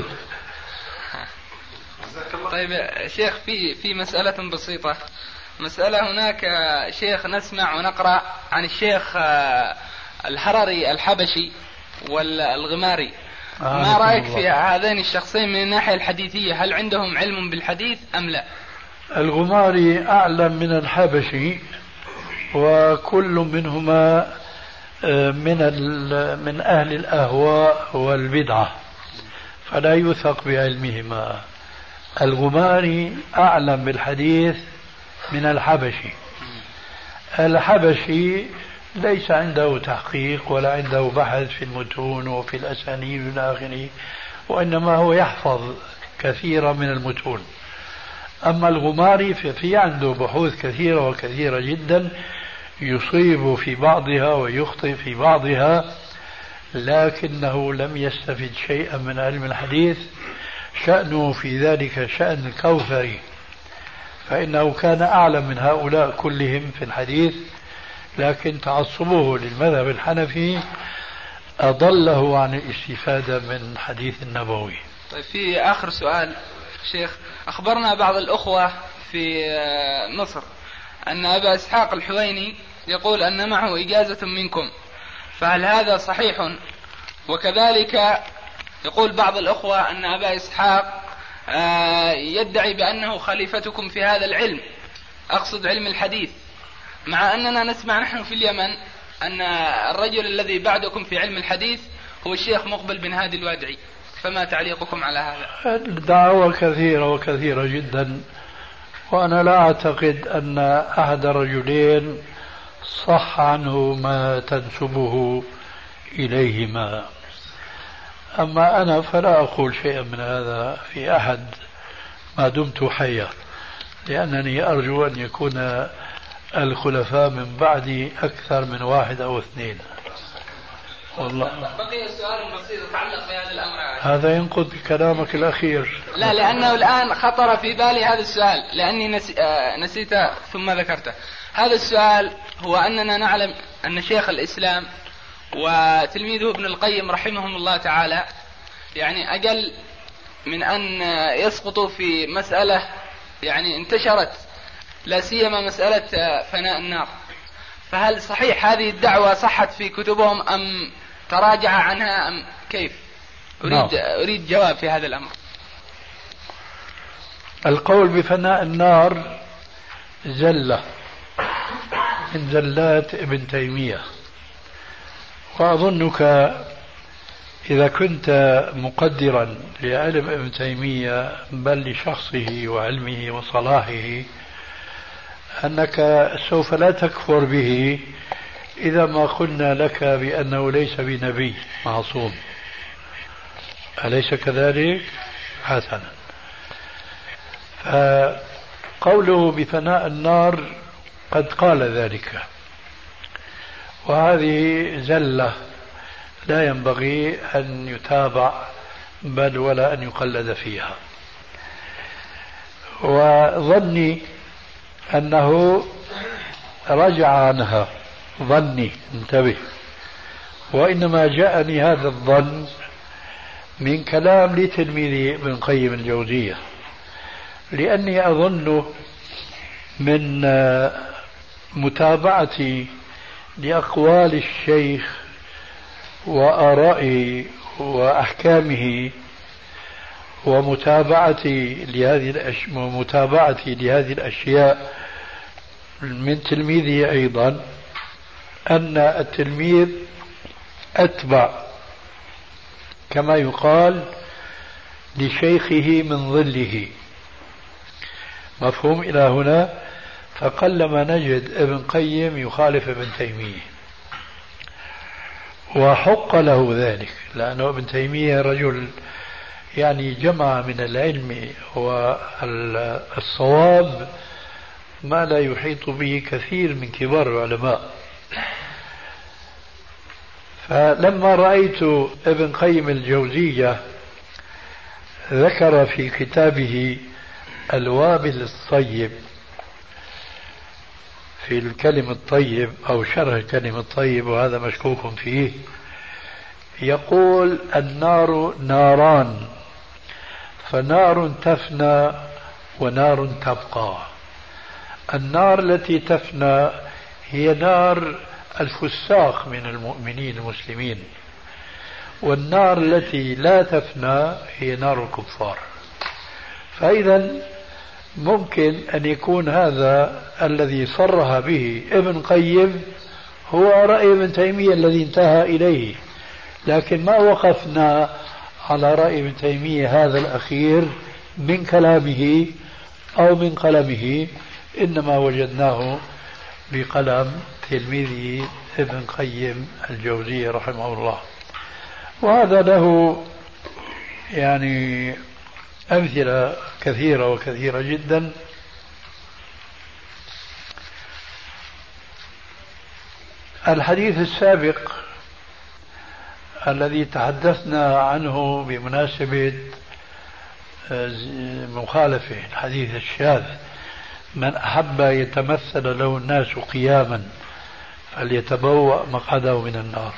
طيب شيخ، في مسألة بسيطة. مسألة هناك شيخ نسمع ونقرأ عن الشيخ الحرري الحبشي والغماري. ما رأيك في هذين الشخصين من الناحية الحديثية؟ هل عندهم علم بالحديث أم لا؟ الغماري أعلم من الحبشي، وكل منهما من أهل الأهواء والبدعة، فلا يوثق بعلمهما. الغماري أعلم بالحديث من الحبشي. الحبشي ليس عنده تحقيق ولا عنده بحث في المتون وفي الأسانيد إلى آخره، وإنما هو يحفظ كثيرا من المتون. أما الغماري ففي عنده بحوث كثيرة وكثيرة جدا، يصيب في بعضها ويخطئ في بعضها، لكنه لم يستفد شيئا من علم الحديث. شأنه في ذلك شأن الكوثري، فإنه كان أعلم من هؤلاء كلهم في الحديث، لكن تعصبه للمذهب الحنفي أضله عن الاستفادة من الحديث النبوي. طيب، في آخر سؤال شيخ. أخبرنا بعض الأخوة في مصر أن أبا إسحاق الحويني يقول أن معه إجازة منكم، فهل هذا صحيح؟ وكذلك يقول بعض الأخوة أن أبا إسحاق يدعي بأنه خليفتكم في هذا العلم، أقصد علم الحديث، مع أننا نسمع نحن في اليمن أن الرجل الذي بعدكم في علم الحديث هو الشيخ مقبل بن هادي الوادعي. فما تعليقكم على هذا؟ الدعوة كثيرة وكثيرة جدا، وأنا لا أعتقد أن أحد الرجلين صح عنه ما تنسبه إليهما. أما أنا فلا أقول شيئا من هذا في أحد ما دمت حيا، لأنني أرجو أن يكون الخلفاء من بعدي أكثر من واحد أو اثنين. والله بقي سؤال بسيط يتعلق بهذا الأمر. هذا ينقض كلامك الأخير. لا، لأنه الآن خطر في بالي هذا السؤال، لأني نسيته ثم ذكرته. هذا السؤال هو أننا نعلم أن شيخ الإسلام وتلميذه ابن القيم رحمهم الله تعالى يعني أقل من أن يسقطوا في مسألة يعني انتشرت، لا سيما مسألة فناء النار. فهل صحيح هذه الدعوة صحت في كتبهم أم تراجع عنها أم كيف؟ أريد جواب في هذا الأمر. القول بفناء النار زلة من زلات ابن تيمية، وأظنك إذا كنت مقدرا لعلم ابن تيمية بل لشخصه وعلمه وصلاحه أنك سوف لا تكفر به إذا ما قلنا لك بأنه ليس بنبي معصوم. أليس كذلك؟ حسنا. فقوله بفناء النار قد قال ذلك، وهذه زلة لا ينبغي أن يتابع بل ولا أن يقلد فيها. وظني أنه رجع عنها، ظني، انتبه، وإنما جاءني هذا الظن من كلام لتلميذي ابن قيم الجوزية، لأني أظن من متابعتي لأقوال الشيخ وآرائه وأحكامه ومتابعتي لهذه الأشياء من تلميذه أيضا، أن التلميذ أتبع كما يقال لشيخه من ظله. مفهوم إلى هنا؟ فقلما نجد ابن قيم يخالف ابن تيمية، وحق له ذلك، لأنه ابن تيمية رجل يعني جمع من العلم والصواب ما لا يحيط به كثير من كبار العلماء. فلما رأيت ابن قيم الجوزية ذكر في كتابه الوابل الصيب في الكلم الطيب أو شرح الكلم الطيب، وهذا مشكوك فيه، يقول النار ناران، فنار تفنى ونار تبقى. النار التي تفنى هي نار الفساق من المؤمنين المسلمين، والنار التي لا تفنى هي نار الكفار. فإذا ممكن أن يكون هذا الذي صرح به ابن قيم هو رأي ابن تيمية الذي انتهى إليه، لكن ما وقفنا على رأي ابن تيمية هذا الأخير من كلامه أو من قلمه، إنما وجدناه بقلم تلميذه ابن قيم الجوزية رحمه الله. وهذا له يعني أمثلة كثيرة وكثيرة جدا. الحديث السابق الذي تحدثنا عنه بمناسبة مخالفة الحديث الشاذ، من أحب يتمثل له الناس قياما فليتبوأ مقعده من النار.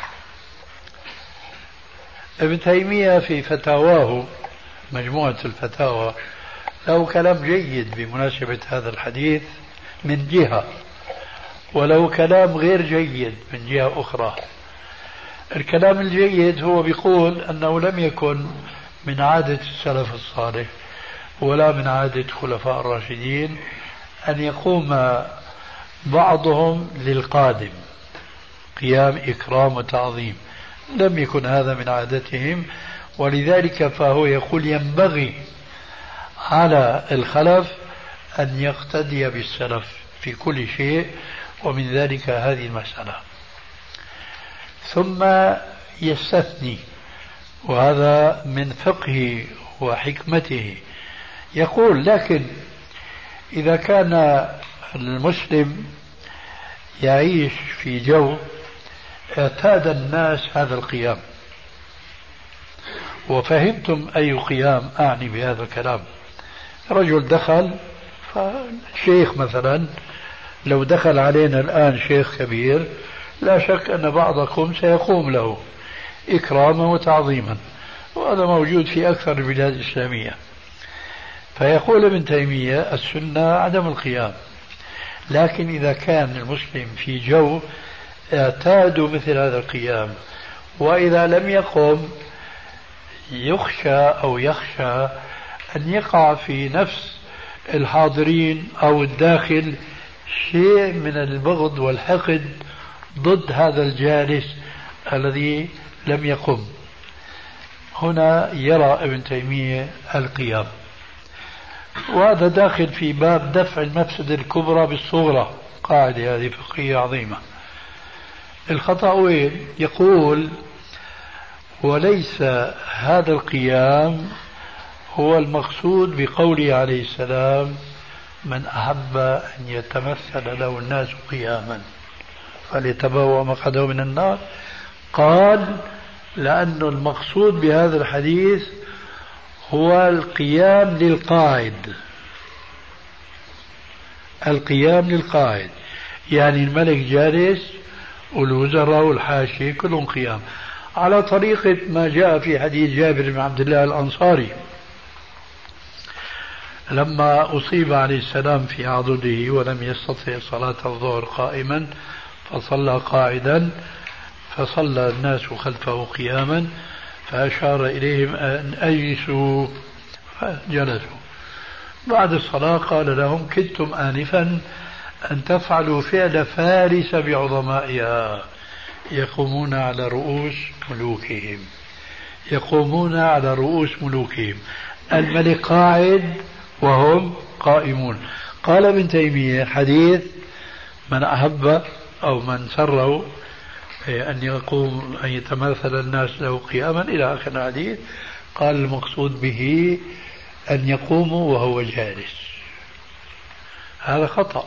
ابن تيمية في فتاواه مجموعة الفتاوى له كلام جيد بمناسبة هذا الحديث من جهة، وله كلام غير جيد من جهة أخرى. الكلام الجيد هو بيقول أنه لم يكن من عادة السلف الصالح ولا من عادة خلفاء الراشدين أن يقوم بعضهم للقادم قيام إكرام وتعظيم، لم يكن هذا من عادتهم، ولذلك فهو يقول ينبغي على الخلف أن يقتدي بالسلف في كل شيء، ومن ذلك هذه المسألة. ثم يستثني، وهذا من فقهه وحكمته، يقول لكن إذا كان المسلم يعيش في جو اعتاد الناس هذا القيام، وفهمتم أي قيام أعني بهذا الكلام. رجل دخل، فشيخ مثلا لو دخل علينا الآن شيخ كبير لا شك أن بعضكم سيقوم له إكراما وتعظيما، وهذا موجود في أكثر البلاد الإسلامية. فيقول ابن تيمية السنة عدم القيام، لكن إذا كان المسلم في جو اعتادوا مثل هذا القيام، وإذا لم يقم يخشى أو يخشى أن يقع في نفس الحاضرين أو الداخل شيء من البغض والحقد ضد هذا الجالس الذي لم يقم. هنا يرى ابن تيمية القيام، وهذا داخل في باب دفع المفسدة الكبرى بالصغرى، قاعدة هذه فقهية عظيمة. الخطأوي يقول وليس هذا القيام هو المقصود بقوله عليه السلام من أحب أن يتمثل له الناس قياما فليتبوأ مقعده من النار. قال لأن المقصود بهذا الحديث هو القيام للقاعد. القيام للقاعد يعني الملك جالس والوزراء والحاشية كلهم قيام، على طريقة ما جاء في حديث جابر بن عبد الله الأنصاري لما أصيب عليه السلام في عضده ولم يستطع صلاة الظهر قائما فصلى قاعدا، فصلى الناس خلفه قياما، فأشار إليهم أن أجلسوا فجلسوا. بعد الصلاة قال لهم: كدتم آنفا أن تفعلوا فعل فارس بعظمائها، يقومون على رؤوس ملوكهم، يقومون على رؤوس ملوكهم. الملك قاعد وهم قائمون. قال ابن تيمية: حديث من أحب أو من سره أن يقوم أن يتماثل الناس له قياما إلى آخر الحديث، قال المقصود به أن يقوموا وهو جالس. هذا خطأ.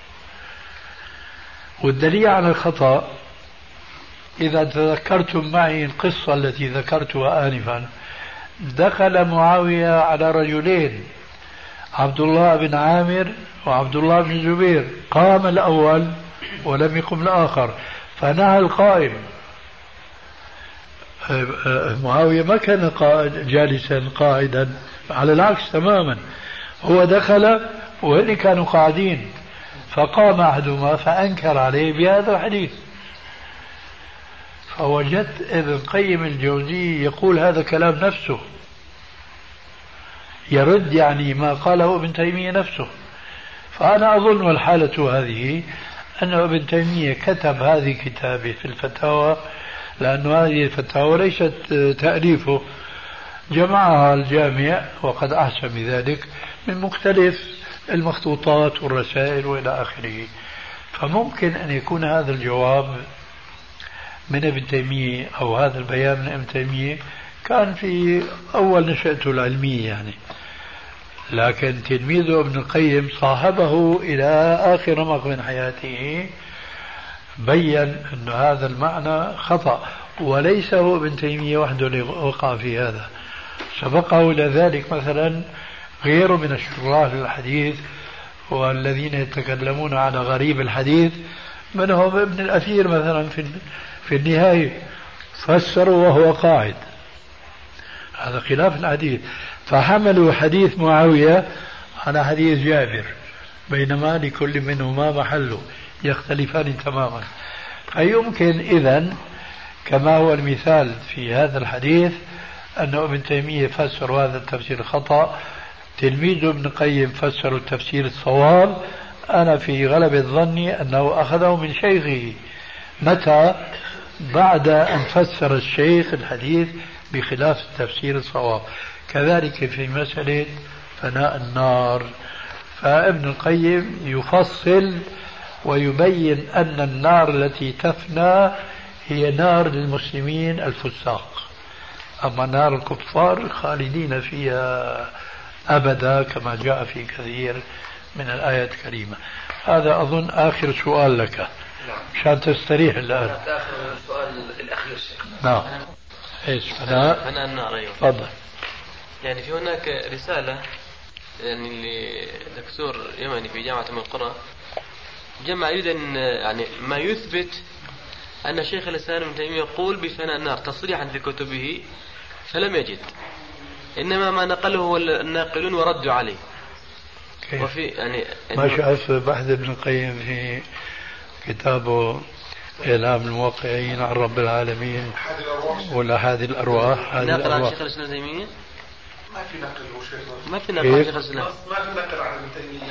والدليل على الخطأ إذا تذكرتم معي القصة التي ذكرتها آنفا، دخل معاوية على رجلين، عبد الله بن عامر وعبد الله بن الزبير، قام الأول ولم يقم الآخر فنهى القائم. معاوية ما كان جالسا قاعدا، على العكس تماما، هو دخل وهن كانوا قاعدين، فقام أحدهما فأنكر عليه بهذا الحديث. فوجدت ابن القيم الجوزي يقول هذا كلام نفسه، يرد يعني ما قاله ابن تيمية نفسه. فأنا أظن والحالة هذه أن ابن تيمية كتب هذه كتابه في الفتاوى، لأن هذه الفتاوى ليست تأليفه، جمعها الجامع وقد أحسن بذلك من مختلف المخطوطات والرسائل وإلى آخره. فممكن أن يكون هذا الجواب من ابن تيمية أو هذا البيان من ابن تيمية كان في أول نشأته العلمية يعني، لكن تلميذه ابن القيم صاحبه إلى آخر رمق من حياته بين أن هذا المعنى خطأ، وليس هو ابن تيمية وحده اللي وقع في هذا، سبقه إلى ذلك مثلا غيره من الشراح للحديث والذين يتكلمون على غريب الحديث، منهم ابن الأثير مثلا في النهاية فسروا وهو قاعد، هذا خلاف الحديث. فحملوا حديث معاوية على حديث جابر، بينما لكل منهما محله، يختلفان تماما. فيمكن إذن كما هو المثال في هذا الحديث أن ابن تيمية فسر هذا التفسير خطأ، تلميذ ابن القيم فسر التفسير الصواب. أنا في غلبة ظني أنه أخذه من شيخه، متى؟ بعد أن فسر الشيخ الحديث بخلاف التفسير الصواب. كذلك في مسألة فناء النار، فابن القيم يفصل ويبين أن النار التي تفنى هي نار للمسلمين الفساق، أما نار الكفار خالدين فيها أبدا كما جاء في كثير من الآيات الكريمة. هذا أظن آخر سؤال لك مشان تستريح الآن. آخر السؤال الأخير شيخ. نعم. إيش فناء النار؟ أيوة. تفضل. يعني في هناك رسالة يعني لدكتور يمني في جامعة أم القرى، جمع يريد أن يعني ما يثبت أن شيخ الإسلام ابن تيمية يقول بفناء النار تصريحا في كتبه، فلم يجد، إنما ما نقله الناقلون وردوا عليه. وفي يعني ما شاف بحث ابن القيم في كتابه إعلام الموقعين عن رب العالمين ولا هذه الأرواح؟ نقل عن شيخ الإسلام ابن تيمية؟ ما في نقل ما في نقل عن شيخ الإسلام، ما في نقل عن ابن تيمية.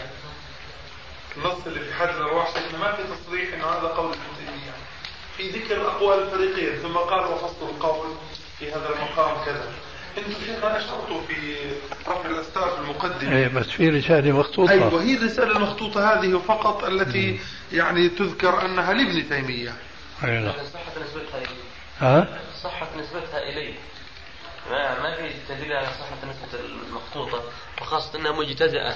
النص اللي في حد الأرواح شيخنا ما في تصريح إنه هذا قول ابن تيمية، في ذكر أقوال الفريقين، ثم قال وفصل القول في هذا المقام كذا. انتم شيخنا اشترطوا في رفع الاستار في المقدمه. ايه بس في رساله مخطوطه. ايوه هي الرساله المخطوطه هذه فقط التي يعني تذكر انها لابن تيميه. ايوه صحت نسبتها اليه. ها؟ صحت نسبتها اليه. ما في تدليل على صحه نسبه المخطوطه، وخاصه انها مجتزئه.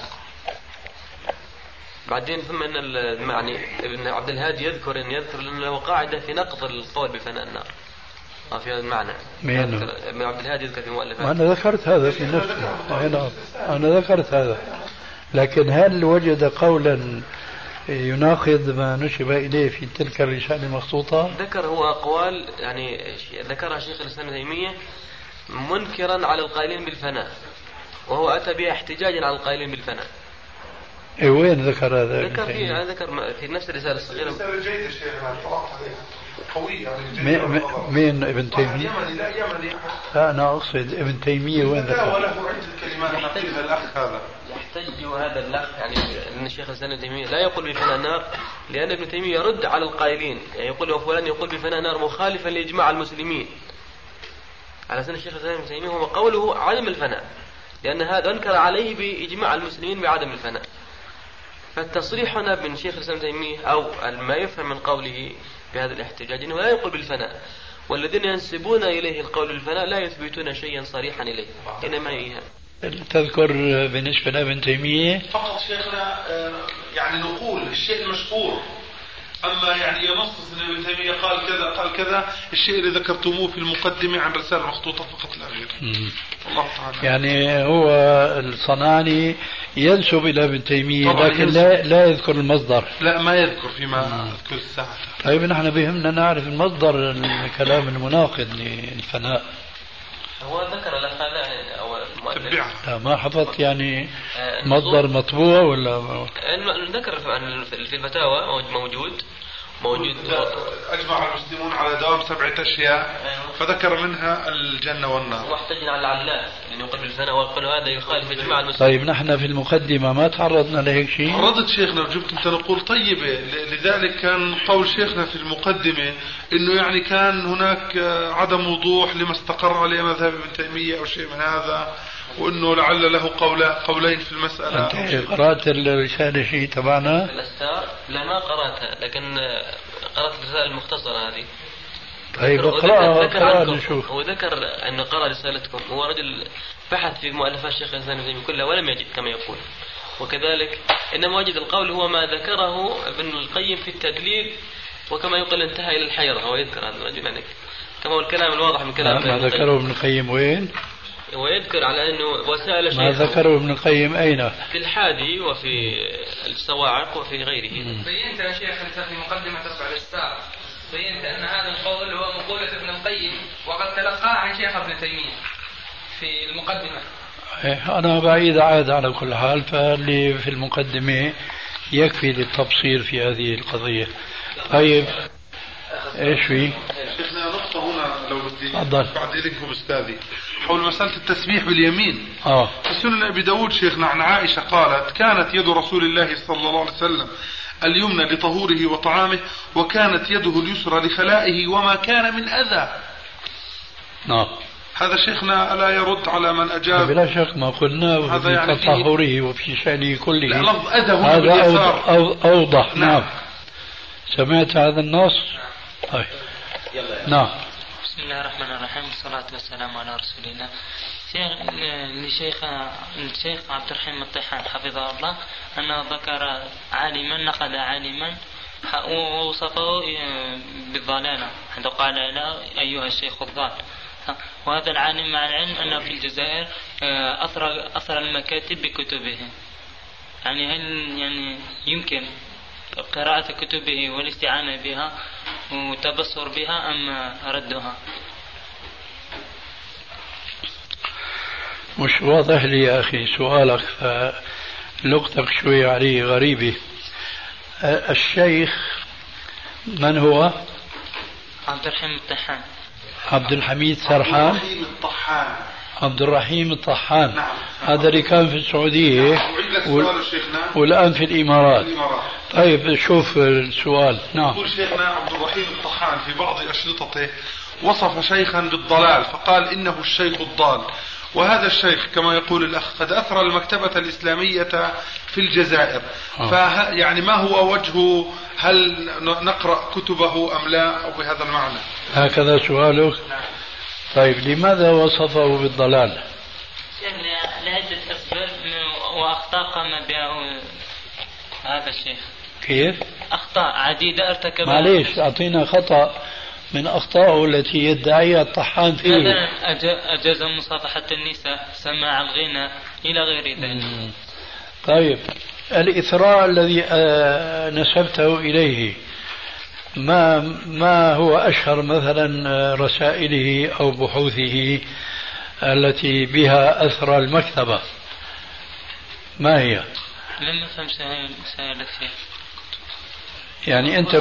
بعدين ثم ان يعني ابن عبد الهادي يذكر له قاعده في نقض القول بفناء النار. في هذا المعنى. مين؟ ابن عبد الهادي يذكر في مؤلفاته. أنا ذكرت هذا في نفسي. أنا ذكرت هذا، لكن هل وجد قولا يناقض ما نسب إليه في تلك الرسالة المخطوطة؟ ذكر هو أقوال يعني ذكرها شيخ الإسلام ابن تيمية منكرا على القائلين بالفناء، وهو أتى بها احتجاجا على القائلين بالفناء. وين ذكر هذا؟ ذكر في نفس الرسالة الصغيرة. رسالة جيدة شيخنا طلعت عليها قوية يعني. مين ابن تيمية؟ يمني. لا أنا أقصد ابن تيمية وين ذكر؟ وله عدة كلمات نقلها الأخ هذا. يحتج هذا الأخ يعني أن الشيخ الإسلام ابن تيمية لا يقول بفناء النار، لأن ابن تيمية يرد على القائلين، يعني يقول وفلان يقول بفناء النار مخالفا لإجماع المسلمين، على سن الشيخ الإسلام ابن تيمية هو قوله عدم الفناء، لأن هذا أنكر عليه بإجماع المسلمين بعدم الفناء. فالتصريح هنا من شيخ الإسلام ابن تيمية أو ما يفهم من قوله بهذا الاحتجاج أنه لا يقول بالفناء، والذين ينسبون إليه القول بالفناء لا يثبتون شيئا صريحا إليه، إنما إيهام. تذكر بالنسبة لابن تيمية؟ فقط شيخنا يعني نقول الشيء المشهور، أما يعني ينصص أن ابن تيمية قال كذا الشيء اللي ذكرتموه في المقدمة عن رسالة مخطوطة فقط لا غير. الله تعالى. يعني هو الصنعاني ينسب إلى ابن تيمية لكن لا يذكر المصدر. لا ما يذكر فيما أذكر الساعة. طيب نحن بهمنا نعرف المصدر الكلام المناقض للفناء. هو ذكر الأخلاق أو لا ما حفظت يعني مصدر مطبوع ولا ذكر في الفتاوى موجود أجمع المسلمون على دوام 7 أشياء فذكر منها الجنة والنار. واحتجنا على العلاء يعني يقول بالفناء ويقول هذا يخالف إجماع المسلمين. طيب نحن في المقدمة ما تعرضنا لهيك شيء؟ تعرضت شيخنا وجبت أنت نقول طيبة، لذلك كان قول شيخنا في المقدمة إنه يعني كان هناك عدم وضوح لما استقر عليه مذهب ابن تيمية أو شيء من هذا، وإنه لعل له قولين في المسألة. أنت قرأت الرسالة شيء تبعنا؟ الأستار لا ما قرأتها، لكن قرأت الرسالة المختصرة هذه. طيب اقرأها نشوف. هو ذكر أنه قرأ رسالتكم، هو رجل بحث في مؤلفات الشيخ الإسلام ابن تيمية كلها ولم يجد كما يقول، وكذلك إنما وجد القول هو ما ذكره ابن القيم في التدليل، وكما يقول انتهى إلى الحيرة. هو يذكر هذا الرجل يعني كما هو الكلام الواضح من كلام ما ذكره ابن القيم وين؟ ويذكر على أنه وسائل ما ذكره ابن القيم أين؟ في الحادي وفي الصواعق وفي غيره. بينت يا شيخ أنت في مقدمة تبع الإستار، بينت أن هذا القول هو مقولة ابن القيم وقد تلقاه عن شيخ ابن تيمية في المقدمة. أنا بعيد عاد على كل حال، فاللي في المقدمة يكفي للتبصير في هذه القضية. طيب ايش في؟ شيخنا نقطة هنا لو بدي تفضل بعد إذنكم أستاذي حول مسألة التسبيح باليمين. في سنن أبي داود شيخنا عن عائشة قالت كانت يد رسول الله صلى الله عليه وسلم اليمنى لطهوره وطعامه، وكانت يده اليسرى لخلائه وما كان من أذى. هذا شيخنا ألا يرد على من أجاب؟ بلا شك ما قلنا في يعني تطهره وفي شأنه كله. لا لفظ أذى هذا أوضح. نعم سمعت هذا النص. طيب نعم. بسم الله الرحمن الرحيم والصلاة والسلام على رسول الله. الشيخ عبد الرحيم الطحان حفظه الله أنه ذكر عالما نقد عالما ووصفه بالضلالة، حيث قال لا أيها الشيخ الضال. وهذا العالم مع العلم أنه في الجزائر أثر المكاتب بكتبه. يعني هل يعني يمكن قراءة كتبه والاستعانة بها وتبصر بها أم ردها؟ مش واضح لي يا أخي سؤالك، فلغتك شوي عليه غريبة. الشيخ من هو؟ عبد الرحيم الطحان. عبد الحميد سرحان. عبد الرحيم الطحان. نعم. هذا اللي كان في السعودية والآن في الإمارات. طيب شوف السؤال. نعم. يقول شيخنا عبد الرحيم الطحان في بعض أشرطته وصف شيخا بالضلال فقال إنه الشيخ الضال، وهذا الشيخ كما يقول الأخ قد أثر المكتبة الإسلامية في الجزائر. يعني ما هو وجهه؟ هل نقرأ كتبه أم لا، أو بهذا المعنى؟ هكذا سؤالك. طيب لماذا وصفه بالضلال؟ لعدة أسباب وأخطاء قام بها هذا الشيخ. كيف؟ أخطاء عديدة ارتكبها. معليش أعطينا خطأ من أخطائه التي يدعيها الطحان فيه. مثلا أجاز مصافحة النساء، سماع الغنى، إلى غير ذلك. طيب، الإثراء الذي نسبته إليه ما هو أشهر مثلا رسائله أو بحوثه التي بها أثرى المكتبة؟ ما هي؟ لم أفهم سائل الشيخ. يعني أنت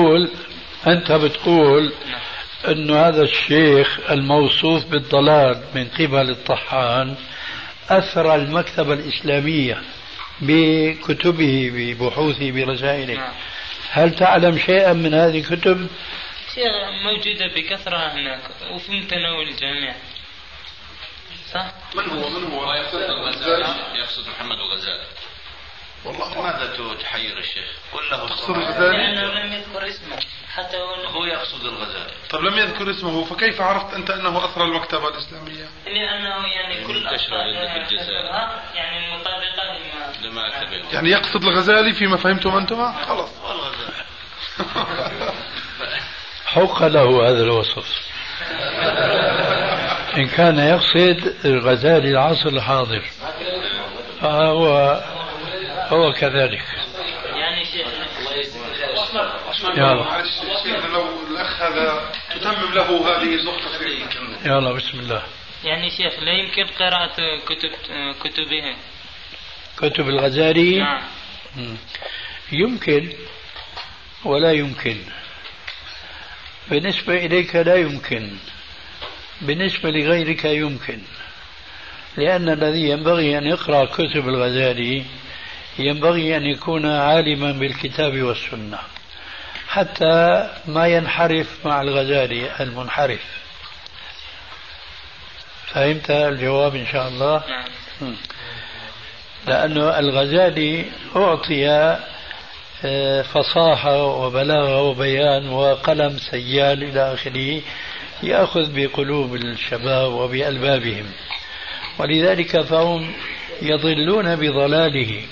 بتقول أن هذا الشيخ الموصوف بالضلال من قبل الطحان أثرى المكتبة الإسلامية بكتبه، ببحوثه، برسائله. هل تعلم شيئا من هذه الكتب؟ موجودة بكثرة هناك وفي متناول الجميع. صح؟ من هو يقصد محمد الغزالي. والله ماذا تحير الشيخ؟ قل له تقصد الغزالي؟ لأنه لم يذكر اسمه حتى هو يقصد الغزالي. طب لم يذكر اسمه، فكيف عرفت أنت أنه أثرى المكتبة الإسلامية؟ لأنه يعني كل يعني مطابقة لما أكتبه. يعني يقصد الغزالي فيما فهمتم أنتم؟ خلاص. حق له هذا الوصف إن كان يقصد الغزالي العصر الحاضر، هو كذلك. يعني شيخ يلا لو الأخ هذا تتمم له هذه النقطة فيه. يلا بسم الله. يعني شيخ لا يمكن قراءة كتبه، كتب الغزالي؟ نعم. يمكن ولا يمكن. بالنسبة إليك لا يمكن، بالنسبة لغيرك يمكن، لأن الذي ينبغي أن يقرأ كتب الغزالي ينبغي أن يكون عالما بالكتاب والسنة حتى ما ينحرف مع الغزالي المنحرف. فهمت الجواب إن شاء الله؟ لأنه الغزالي أعطي فصاحة وبلاغة وبيان وقلم سيال إلى آخره يأخذ بقلوب الشباب وبألبابهم، ولذلك فهم يضلون بضلاله.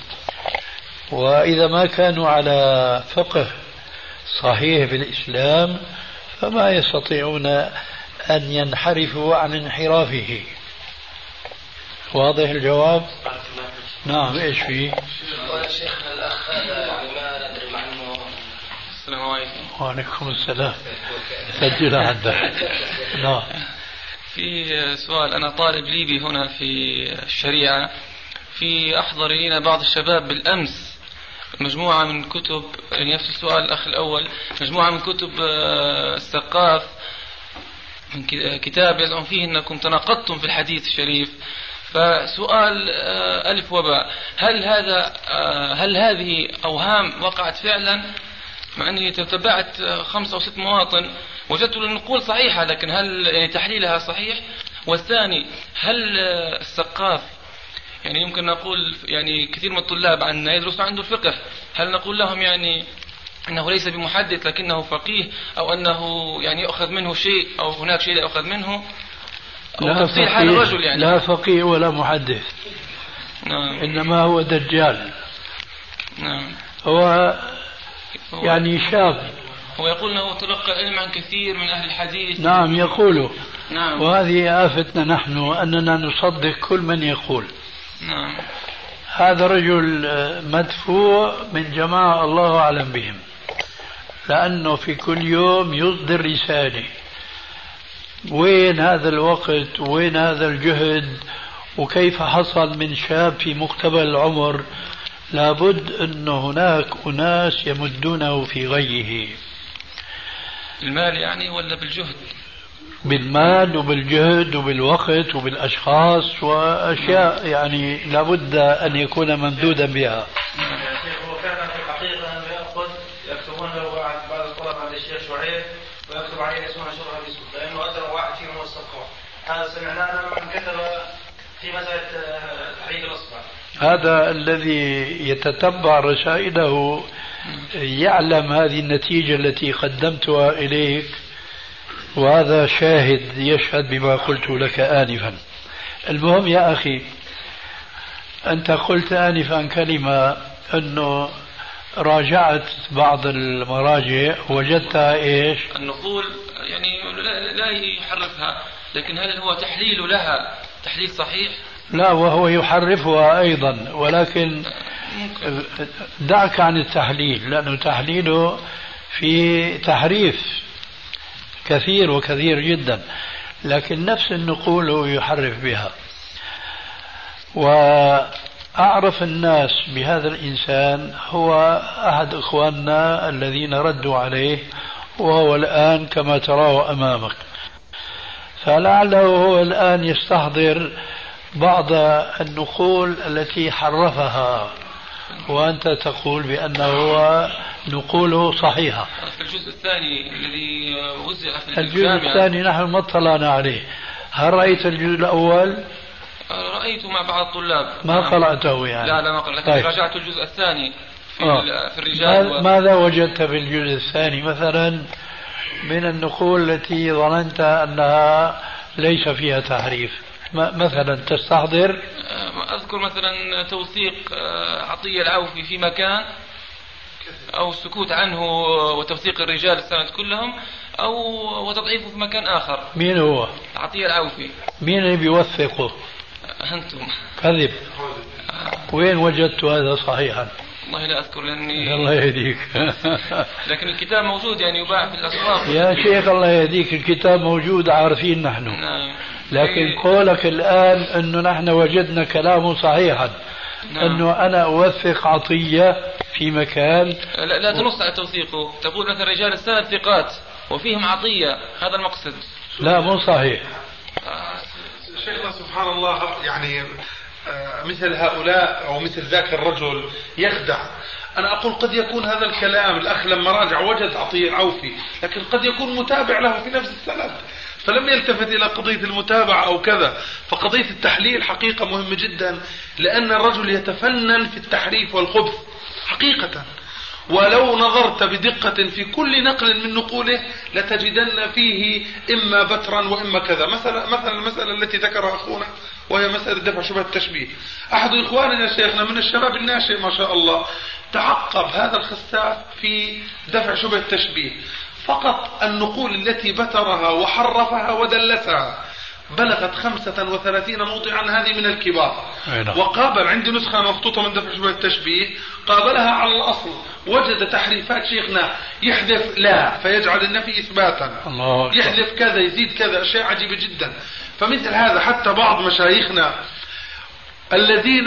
وإذا ما كانوا على فقه صحيح بالإسلام فما يستطيعون أن ينحرفوا عن انحرافه. واضح الجواب؟ نعم. إيش فيه؟ شيخنا الأخ ما ندري عنه. السلام عليكم. وعليكم السلام. سجل عندك. نعم. في سؤال، أنا طالب ليبي هنا في الشريعة، في أحضر إلينا بعض الشباب بالأمس مجموعة من كتب، يعني نفس السؤال الأخ الأول، مجموعة من كتب السقاف، من كتاب يزعم فيه أنكم تناقضتم في الحديث الشريف. فسؤال ألف وباء، هل هذه أوهام وقعت فعلا؟ مع أني تتبعت 5 أو 6 مواطن وجدت النقول صحيحة، لكن هل يعني تحليلها صحيح؟ والثاني، هل السقاف يعني يمكن نقول يعني كثير من الطلاب عندنا يدرسوا عنده الفقه، هل نقول لهم يعني أنه ليس بمحدث لكنه فقيه، أو أنه يعني يأخذ منه شيء أو هناك شيء لا يأخذ منه، أو تفصيل حال الرجل يعني؟ لا فقيه ولا محدث. نعم. إنما هو دجال. نعم. هو يعني شاب. هو يقول أنه تلقى العلم عن كثير من أهل الحديث. نعم يقوله. نعم. وهذه آفتنا نحن أننا نصدق كل من يقول. نعم. هذا رجل مدفوع من جماعة الله أعلم بهم، لأنه في كل يوم يصدر رسالة. وين هذا الوقت، وين هذا الجهد، وكيف حصل من شاب في مقتبل العمر؟ لابد أن هناك أناس يمدونه في غيه. المال يعني ولا بالجهد؟ بالمال وبالجهد وبالوقت وبالأشخاص وأشياء يعني لابد أن يكون ممدودا بها. هو كان في الحقيقة أنه يكتبون له بعض الطلبة عند الشيخ شعيب ويكتب عليه اسمه شرح باسمه، لأنه أدرى واحد فيهم هو الصفقة. هذا سمعناه من كتب في مسألة تحريك الأصبع. هذا الذي يتتبع رسائله يعلم هذه النتيجة التي قدمتها إليك، وهذا شاهد يشهد بما قلت لك آنفا. المهم يا أخي، أنت قلت آنفا كلمة أنه راجعت بعض المراجع وجدتها إيش؟ النقول يعني لا يحرفها، لكن هل هو تحليل لها تحليل صحيح؟ لا، وهو يحرفها أيضا، ولكن دعك عن التحليل، لأنه تحليله في تحريف كثير وكثير جدا، لكن نفس النقول هو يحرف بها. وأعرف الناس بهذا الإنسان هو أحد إخواننا الذين ردوا عليه، وهو الآن كما تراه أمامك، فلعله هو الآن يستحضر بعض النقول التي حرفها، وأنت تقول بأنه نقوله صحيحة. الجزء الثاني الذي وزع في الجزء الثاني نحن ما اطلعنا عليه. هل رأيت الجزء الأول؟ رأيته مع بعض الطلاب. ما قرأته يعني؟ لا ما قرأت، لكن طيب. راجعت الجزء الثاني في الرجال. ماذا وجدت في الجزء الثاني مثلا من النقول التي ظننت أنها ليس فيها تحريف؟ مثلا تستحضر؟ أذكر مثلا توثيق عطية العوفي في مكان، أو السكوت عنه وتوثيق الرجال السند كلهم، أو وتضعيفه في مكان آخر. مين هو؟ عطية العوفي. مين اللي بيوثقه؟ أنتم. كذب. وين وجدت هذا صحيحا؟ والله لا أذكر لأني الله يهديك. لكن الكتاب موجود يعني يباع في الأسواق. يا شيخ الله يهديك، الكتاب موجود عارفين نحن. نعم. لكن قولك الآن أنه نحن وجدنا كلامه صحيحا. نعم. أنه أنا أوثق عطية في مكان. لا تنص على توثيقه، تقول مثلا رجال السند ثقات وفيهم عطية، هذا المقصد. لا مو صحيح. شيخنا سبحان الله، يعني مثل هؤلاء أو مثل ذاك الرجل يخدع. أنا أقول قد يكون هذا الكلام الأخ لما راجع وجد عطية العوفي، لكن قد يكون متابع له في نفس السند فلم يلتفت إلى قضية المتابعة أو كذا. فقضية التحليل حقيقة مهمة جدا، لأن الرجل يتفنن في التحريف والخبث حقيقة، ولو نظرت بدقة في كل نقل من نقوله لتجدن فيه إما بترا وإما كذا. مثلا المسألة التي ذكرها أخونا وهي مسألة دفع شبهة التشبيه. أحد إخواننا شيخنا من الشباب الناشئ ما شاء الله تعقب هذا الخساف في دفع شبهة التشبيه، فقط النقول التي بترها وحرفها ودلسها بلغت 35 موضعا، هذه من الكبار. وقابل عندي نسخة مخطوطة من دفع شبهة التشبيه، قابلها على الأصل وجد تحريفات شيخنا، يحذف لا فيجعل النفي إثباتا، يحذف كذا يزيد كذا، أشياء عجيبة جدا. فمثل هذا حتى بعض مشايخنا الذين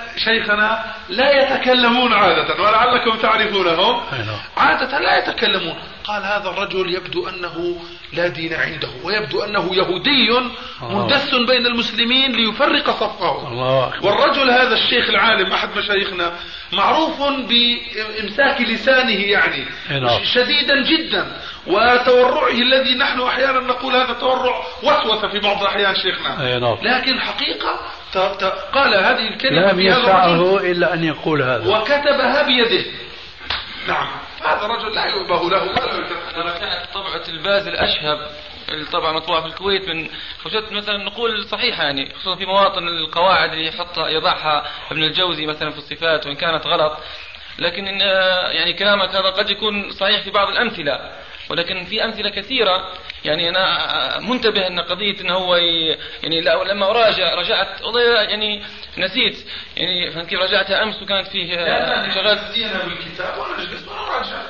شيخنا لا يتكلمون عادة، ولعلكم تعرفونهم، عادة لا يتكلمون، قال هذا الرجل يبدو أنه لا دين عنده، ويبدو أنه يهودي مندس بين المسلمين ليفرق صفه. والرجل هذا الشيخ العالم أحد مشايخنا معروف بإمساك لسانه يعني شديدا جدا، وتورعه الذي نحن أحيانا نقول هذا تورع وسوسة في بعض الأحيان شيخنا، لكن حقيقة قال هذه الكلمة لم يسعه إلا أن يقول هذا وكتبها بيده. نعم، هذا رجل لا يؤبه له. لما كانت طبعة الباز الأشهب، الطبعة مطبوعة في الكويت، من وجدت مثلا نقول صحيحة يعني، خصوصا في مواطن القواعد اللي يضعها ابن الجوزي مثلا في الصفات، وإن كانت غلط، لكن يعني كلامك هذا قد يكون صحيح في بعض الأمثلة، ولكن في أمثلة كثيرة. يعني أنا منتبه أن قضية أنه هو يعني لما رجعت يعني نسيت يعني، فهمت كيف؟ رجعتها أمس وكانت فيه شغلات بالكتاب وأنا أجلس وأراجع.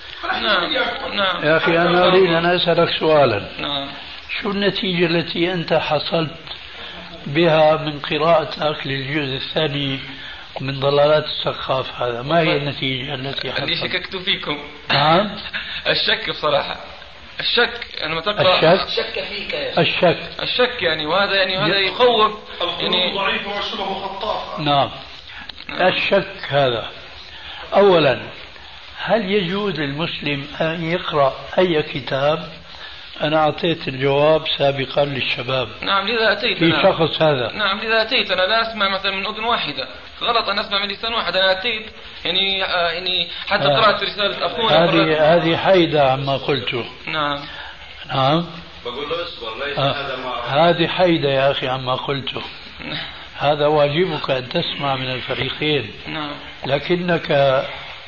نعم. يا أخي أنا أريد أن أسألك سؤالا. نعم. شو النتيجة التي أنت حصلت بها من قراءتك للجزء الثاني من ضلالات السقاف هذا؟ ما هي النتيجة التي حصلت؟ اللي شككت فيكم. نعم. الشك بصراحة، الشك لما تقرأ الشك فيك يا الشك يعني، وهذا يعني هذا يخوف يعني. ضعيف والشبه خطافة. نعم. الشك هذا أولا، هل يجوز للمسلم أن يقرأ أي كتاب؟ أنا أعطيت الجواب سابقا للشباب. نعم، لذا أتيت في شخص هذا. نعم، لذا أتيت. أنا لا أسمع مثلا من أذن واحدة، غلط أن أسمع من لسان واحد. أنا أتيت يعني حتى قرأت رسالة أخونا. هذه حيدة عما قلته. نعم. نعم. بقول له اصبر، ليس هذا ما هذه حيدة يا أخي عما قلته. هذا واجبك أن تسمع من الفريقين. نعم. لكنك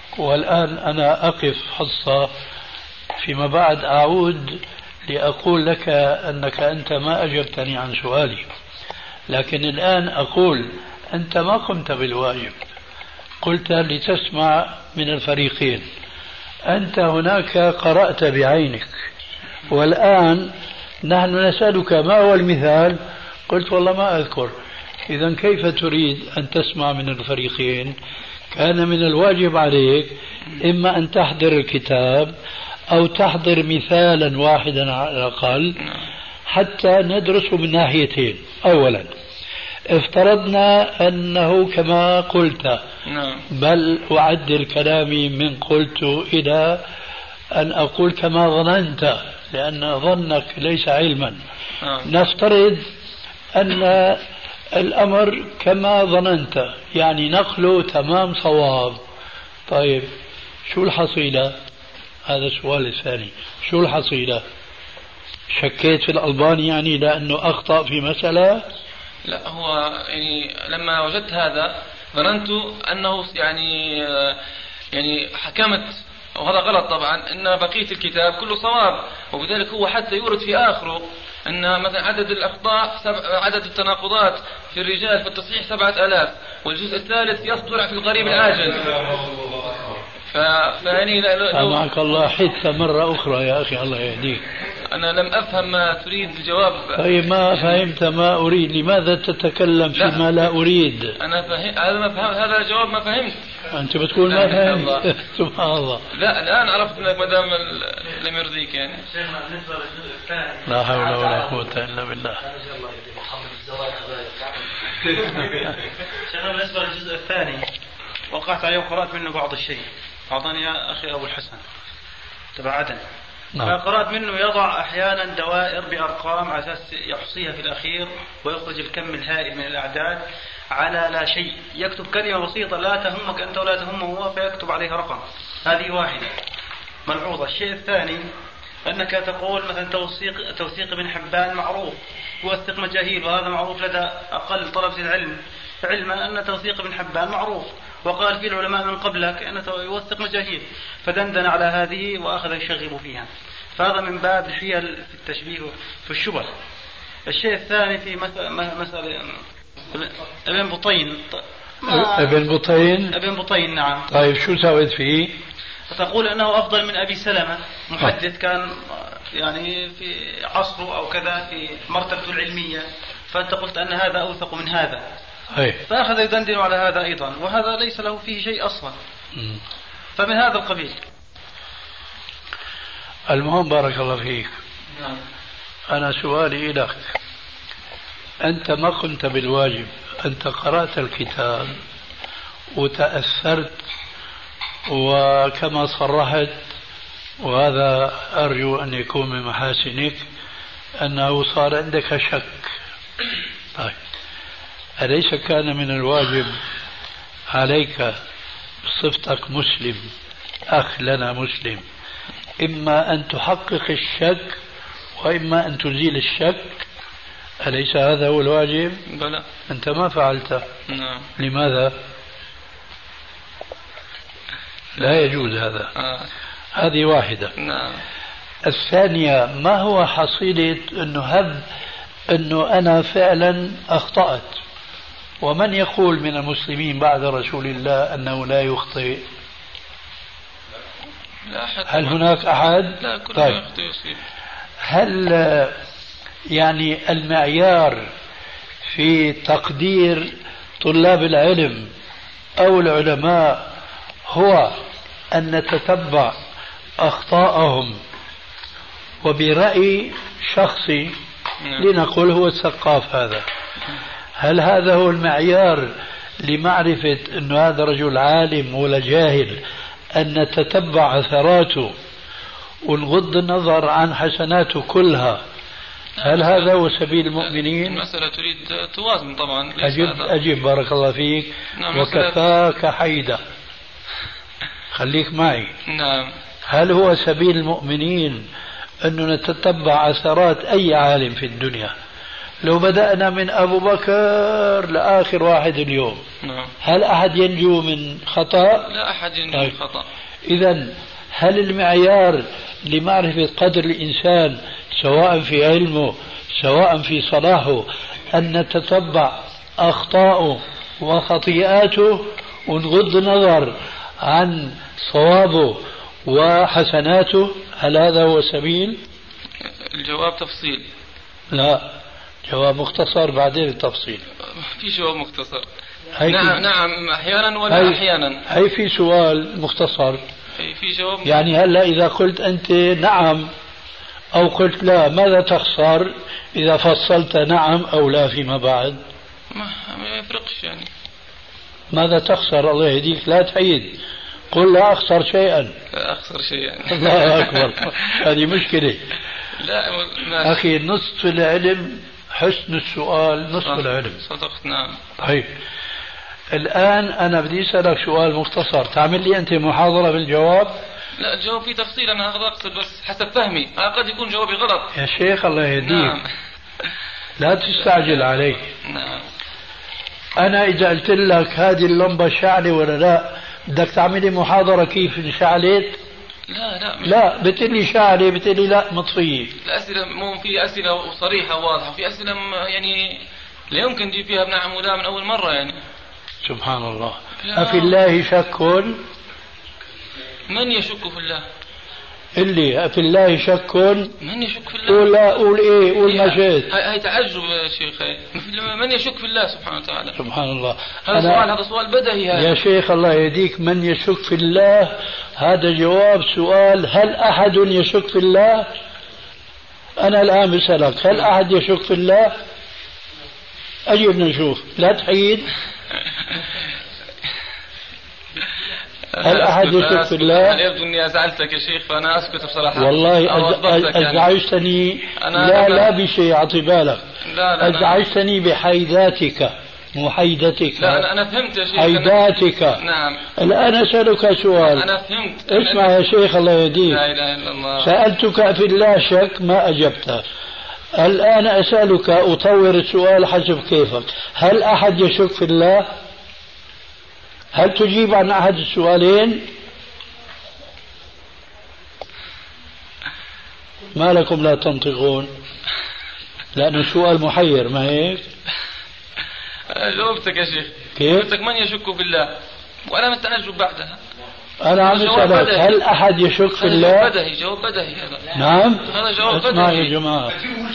والآن أنا أقف حصة، فيما بعد أعود لأقول لك أنك أنت ما أجبتني عن سؤالي، لكن الآن أقول أنت ما قمت بالواجب، قلت لتسمع من الفريقين، أنت هناك قرأت بعينك، والآن نحن نسألك ما هو المثال، قلت والله ما أذكر. إذا كيف تريد أن تسمع من الفريقين؟ كان من الواجب عليك إما أن تحضر الكتاب أو تحضر مثالا واحدا على الأقل حتى ندرسه من ناحيتين. أولا افترضنا أنه كما قلت، بل أعدل كلامي من قلت إلى أن أقول كما ظننت، لأن ظنك ليس علما. نفترض أن الأمر كما ظننت، يعني نقله تمام صواب. طيب شو الحصيلة؟ هذا السؤال الثاني، شو الحصيلة؟ شكيت في الألباني يعني لأنه أخطأ في مسألة؟ لا، هو يعني لما وجدت هذا ظننت أنه يعني حكمت، وهذا غلط طبعا، أن بقية الكتاب كله صواب، وبذلك هو حتى يورد في آخره أن مثلا عدد الأخطاء عدد التناقضات في الرجال في التصحيح 7000، والجزء الثالث يصدر في القريب العاجل. فيعني معك الله حتى مرة أخرى يا أخي، الله يهديك. أنا لم أفهم ما تريد الجواب. طيب ما فهمت ما أريد، لماذا تتكلم فيما لا أريد؟ أنا هذا الجواب ما فهمت. أنت بتقول ما فهمت. سبحان الله. لا الآن عرفت أنك ما دام لم يرضيك يعني. لا حول ولا قوة إلا بالله. شيخنا بالنسبة للجزء الثاني وقعت عليه وقرأت منه بعض الشيء، أعطاني يا أخي أبو الحسن تبع عدن. فقرأت منه يضع أحيانا دوائر بأرقام على أساس يحصيها في الأخير ويخرج الكم الهائل من الأعداد على لا شيء، يكتب كلمة بسيطة لا تهمك أنت ولا تهمه هو، فيكتب عليها رقم. هذه واحدة ملحوظة. الشيء الثاني أنك تقول مثلا توثيق ابن حبان معروف، يوثق مجاهيل، وهذا معروف لدى أقل طلبة العلم، علما أن توثيق ابن حبان معروف، وقال فيه العلماء من قبلك أنه يوثق مجاهيل، فدندن على هذه وأخذ يشغب فيها. فهذا من باب الحيل في التشبيه في الشبه. الشيء الثاني في مسألة ابن بطين. ابن بطين نعم. طيب شو سويت فيه؟ تقول أنه أفضل من أبي سلمة، محدث كان يعني في عصره أو كذا في مرتبته العلمية، فأنت قلت أن هذا أوثق من هذا. فأخذ يدندن على هذا أيضا، وهذا ليس له فيه شيء أصلا. فمن هذا القبيل. المهم بارك الله فيك. أنا سؤالي لك، أنت ما قمت بالواجب، أنت قرأت الكتاب وتأثرت، وكما صرحت، وهذا أرجو أن يكون من محاسنك، أنه صار عندك شك. طيب أليس كان من الواجب عليك بصفتك مسلم، أخ لنا مسلم، إما أن تحقق الشك وإما أن تزيل الشك؟ أليس هذا هو الواجب؟ بلى. أنت ما فعلته. نعم. لماذا؟ لا يجوز هذا. هذه واحدة. نعم. الثانية، ما هو حصيلة أنه هب أنه أنا فعلا أخطأت؟ ومن يقول من المسلمين بعد رسول الله أنه لا يخطئ؟ هل هناك أحد؟ لا، كل طيب. يخطئ يصيب. هل يعني المعيار في تقدير طلاب العلم أو العلماء هو أن نتتبع أخطاءهم وبرأي شخصي لنقول هو الثقاف هذا؟ هل هذا هو المعيار لمعرفة أن هذا رجل عالم ولا جاهل، أن نتتبع أثراته ونغض النظر عن حسناته كلها؟ هل هذا هو سبيل المؤمنين؟ المسألة تريد توازن طبعا. أجب بارك الله فيك. نعم. وكفاك حيدة، خليك معي. نعم. هل هو سبيل المؤمنين أن نتتبع أثرات أي عالم في الدنيا لو بدأنا من أبو بكر لآخر واحد اليوم نعم. هل أحد ينجو من خطأ؟ لا أحد ينجو من خطأ. إذن هل المعيار لمعرفة قدر الإنسان سواء في علمه سواء في صلاحه أن نتتبع أخطاءه وخطيئاته ونغض النظر عن صوابه وحسناته؟ هل هذا هو السبيل؟ الجواب تفصيل. لا، جواب مختصر بعدين التفصيل. في جواب مختصر. نعم أحيانا ولا أحيانا. هي في سؤال مختصر. في جواب يعني هلا إذا قلت أنت نعم أو قلت لا ماذا تخسر إذا فصلت نعم أو لا فيما بعد؟ ما يفرقش يعني. ماذا تخسر؟ الله يهديك لا تعيد، قل لا أخسر شيئا. لا أخسر شيئا. الله أكبر. هذه مشكلة. لا أخي نصف العلم حسن السؤال نصف العلم. صدقت. نعم. طيب الآن أنا بدي أسألك سؤال مختصر، تعمل لي أنت محاضرة بالجواب؟ لا الجواب فيه تفصيل، أنا أقصد بس حسب فهمي، قد يكون جوابي غلط. يا شيخ الله يهديك. نعم. لا تستعجل علي. نعم. أنا إذا قلت لك هذه اللمبة شعلة ولا لا بدك تعملي محاضرة كيف انشعلت؟ لا بتقلي شعلة بتقلي لا مطفية. الأسئلة مو في أسئلة صريحة واضحة، في أسئلة يعني لا يمكن نجيب فيها بنعم ولا من أول مرة يعني. سبحان الله. أفي الله شك؟ من يشك في الله؟ اللي أفي الله شك؟ من يشك في الله؟ قول لا، قول إيه، قول ما شئت. هاي تعجب يا شيخ. من يشك في الله سبحانه وتعالى؟ سبحان الله. هذا سؤال بدهي هذا. يا شيخ الله يهديك، من يشك في الله هذا جواب سؤال هل أحد يشك في الله؟ أنا الآن بسألك هل أحد يشك في الله؟ أجب نشوف، لا تحيد. هل أحد يشك في الله؟ أنا يبدو أني أزعلتك يا شيخ فأنا أسكت بصراحة. والله أزعجتني. لا بشيء، أعطي بالك. لا أزعجتني بحيداتك محيدتك. لا أنا فهمت يا شيخ. حيداتك. نعم. الآن أسألك سؤال. أنا فهمت. اسمع يا شيخ الله يهديك. لا إله إلا الله. سألتك في الله شك ما أجبت. الآن أسألك أطور السؤال حسب كيفك، هل أحد يشك في الله؟ هل تجيب عن أحد السؤالين؟ ما لكم لا تنطقون؟ لأنه سؤال محير ما هيك؟ جاوبتك يا شيخ. كيف؟ قلتك من يشك في الله وأنا متعجب بعدها. أنا عم أسألك هل أحد يشك في الله؟ بدهي، جواب بدهي هذا. نعم. هذا جواب بدهي. اسمع يا جماعة،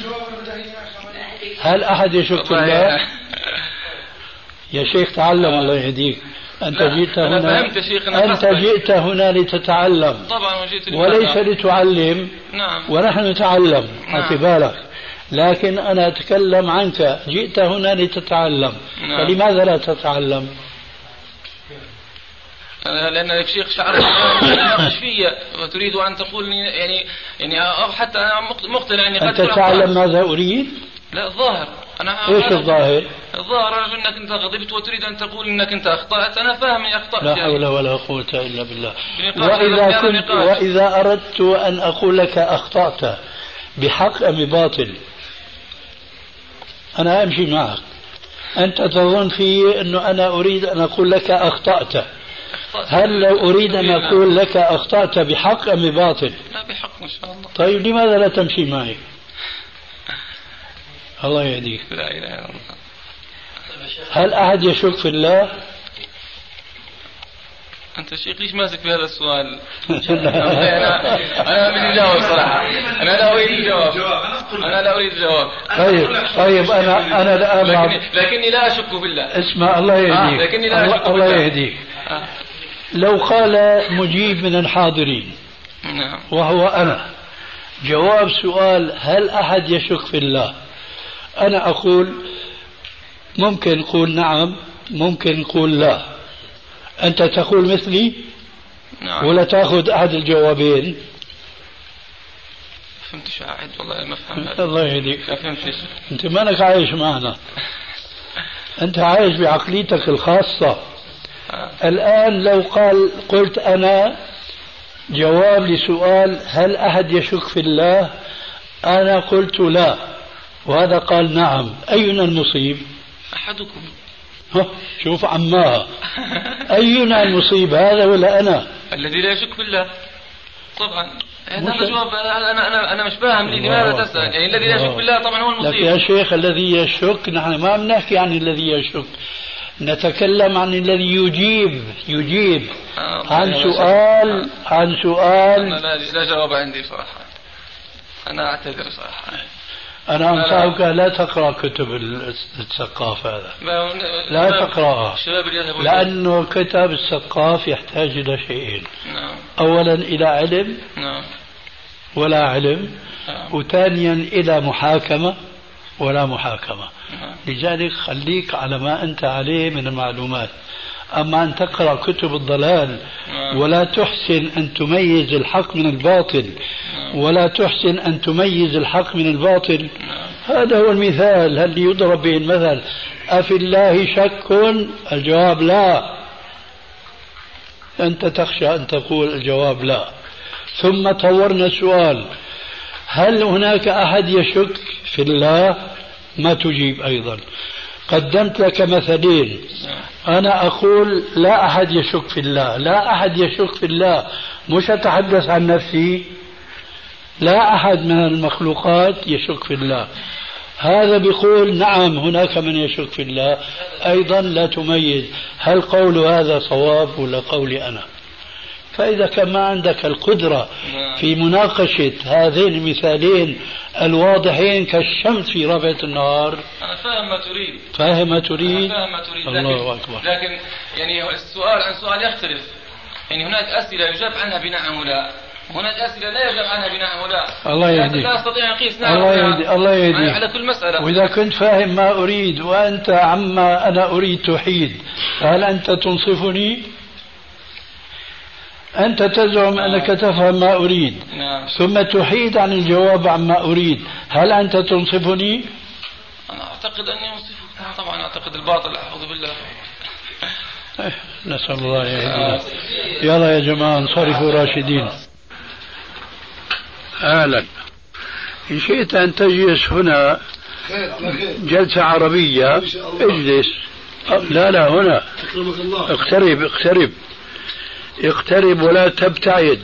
هل أحد يشك في الله؟ يا شيخ تعلم الله يهديك. أنت جئت هنا. أنت جئت هنا لتتعلم. طبعا وجئت وليس لتعلم. نعم. ونحن نتعلم. أعطي بالك. لكن أنا أتكلم عنك، جئت هنا لتتعلم. نعم. فلماذا لا تتعلم؟ لأن الشيخ شعر يناقش فيا وتريد أن تقول يعني أو حتى أنا مقتنع أني أنت تعلم ماذا أريد؟ لا الظاهر. إيش الظاهر؟ الظاهر أنك أنت غضبت وتريد أن تقول أنك أنت أخطأت. أنا فاهم أني أخطأت. لا حول ولا قوة إلا بالله. وإذا أردت أن أقول لك أخطأت بحق أم باطل أنا أمشي معك. أنت تظن في أنه أنا أريد أن أقول لك أخطأت. هل لو أريد أن أقول لك أخطأت بحق أم باطل؟ لا بحق إن شاء الله. طيب لماذا لا تمشي معي؟ الله يهديك. لا إله إلا الله. هل أحد يشك في الله؟ أنت شيخ ليش ماسك في هذا السؤال؟ أنا بدي أجاوب صراحة. أنا لا أريد الجواب. طيب أنا الآن لكني لا أشك بالله. اسمع الله يهديك. لكني لا أشك الله يهديك. لو قال مجيب من الحاضرين نعم. وهو أنا جواب سؤال هل أحد يشك في الله، أنا أقول ممكن نقول نعم ممكن نقول لا. أنت تقول مثلي؟ نعم. ولا تأخذ أحد الجوابين؟ فهمتش قاعد والله ما فهمت. الله يهديك. ما فهمتش. أنت مانك عايش معنا، أنت عايش بعقليتك الخاصة. الآن لو قلت أنا جواب لسؤال هل أحد يشك في الله، أنا قلت لا، وهذا قال نعم، أينا المصيب؟ أحدكم. شوف عماها، أينا المصيب، هذا ولا أنا؟ الذي لا يشك بالله. طبعا هذا جواب. أنا مش فاهم لماذا تسأل. يعني الذي لا يشك بالله طبعا هو المصيب. لكن يا شيخ الذي يشك، نحن ما بنحكي عن الذي يشك، نتكلم عن الذي يجيب عن سؤال. أنا لا جواب عندي صراحة، أنا أعتذر صراحة. أنا أنصحك لا تقرأ كتب الثقاف هذا، لا تقرأها، لأنه كتاب الثقاف يحتاج إلى شيئين. أولا إلى علم ولا علم، وثانيا إلى محاكمة ولا محاكمة. لذلك خليك على ما أنت عليه من المعلومات. أما أن تقرأ كتب الضلال ولا تحسن أن تميز الحق من الباطل، ولا تحسن أن تميز الحق من الباطل، هذا هو المثال الذي يضرب به المثل. أفي الله شك؟ الجواب لا. أنت تخشى أن تقول الجواب لا. ثم طورنا السؤال: هل هناك أحد يشك في الله؟ ما تجيب أيضا. قدمت لك مثلين، أنا أقول لا أحد يشك في الله، لا أحد يشك في الله، مش أتحدث عن نفسي، لا أحد من المخلوقات يشك في الله. هذا بيقول نعم هناك من يشك في الله، أيضا لا تميز هل قول هذا صواب ولا قولي أنا. فإذا كان ما عندك القدرة في مناقشة هذين المثالين الواضحين كالشمس في ربعة النهار. أنا فاهم ما تريد. فاهم ما تريد. الله أكبر. لكن يعني السؤال عن سؤال يختلف. يعني هناك أسئلة يجاب عنها بنعم ولا، هناك أسئلة لا يجاب عنها بنعم ولا. الله يهديك. لا أستطيع أن أقيس نعم الله يهديك على كل مسألة. وإذا كنت فاهم ما أريد وأنت عما أنا أريد تحيد، هل أنت تنصفني؟ أنت تزعم أنك تفهم ما أريد ثم تحيد عن الجواب عما أريد، هل أنت تنصفني؟ أنا أعتقد أني أنصفك. طبعا أعتقد الباطل، أعوذ بالله. نسأل الله يهدينا. يلا يا جماعة انصرفوا راشدين. أهلا. إن شئت أن تجلس هنا جلسة عربية اجلس. لا هنا. اقترب ولا تبتعد.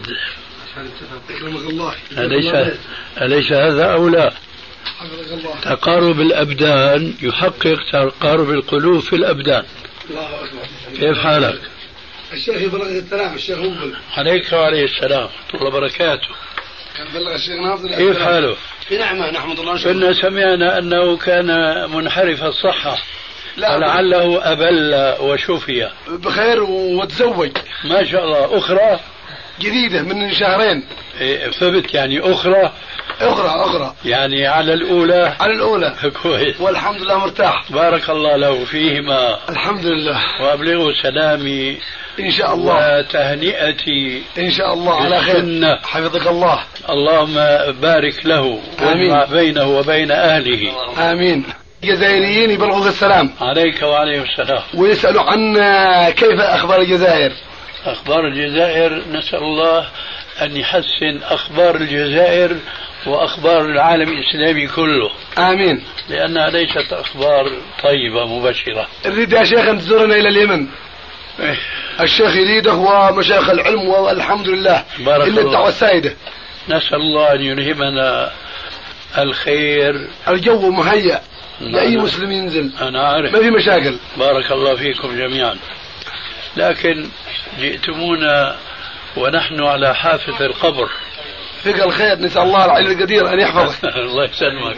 أليس هذا أو لا؟ تقارب الأبدان يحقق تقارب القلوب في الأبدان. كيف حالك؟ الشيخ يبلغ السلام. الشيخ مقبل عليك وعليه السلام ورحمة الله وبركاته. كان بلغ الشيخ نافذ. كيف حاله؟ في نعمة نحمد الله. كنا سمعنا أنه كان منحرف الصحة ولعله أبل وشفي بخير وتزوج ما شاء الله. أخرى جديدة من شهرين. ثبت يعني أخرى يعني على الأولى كويس والحمد لله مرتاح. بارك الله له فيهما. الحمد لله. وأبلغه سلامي إن شاء الله وتهنئتي إن شاء الله على خير. حفظك الله. اللهم بارك له واجمع بينه وبين أهله. آمين. الجزائريين يبلغوا السلام عليك وعليه السلام، ويسألوا عن كيف أخبار الجزائر. أخبار الجزائر نسأل الله أن يحسن أخبار الجزائر وأخبار العالم الإسلامي كله. آمين. لأنها ليست أخبار طيبة مبشرة. نريد يا شيخ أن تزورنا إلى اليمن. الشيخ يريده ومشايخ العلم والحمد لله. بارك إلا الدعوة السائدة. نسأل الله أن يلهمنا الخير. الجو مهيأ لأي مسلم ينزل. أنا عارف ما في مشاكل. بارك الله فيكم جميعا. لكن جئتمونا ونحن على حافة القبر. فيك الخير. نسأل الله العلي القدير أن يحفظك. الله يسلمك.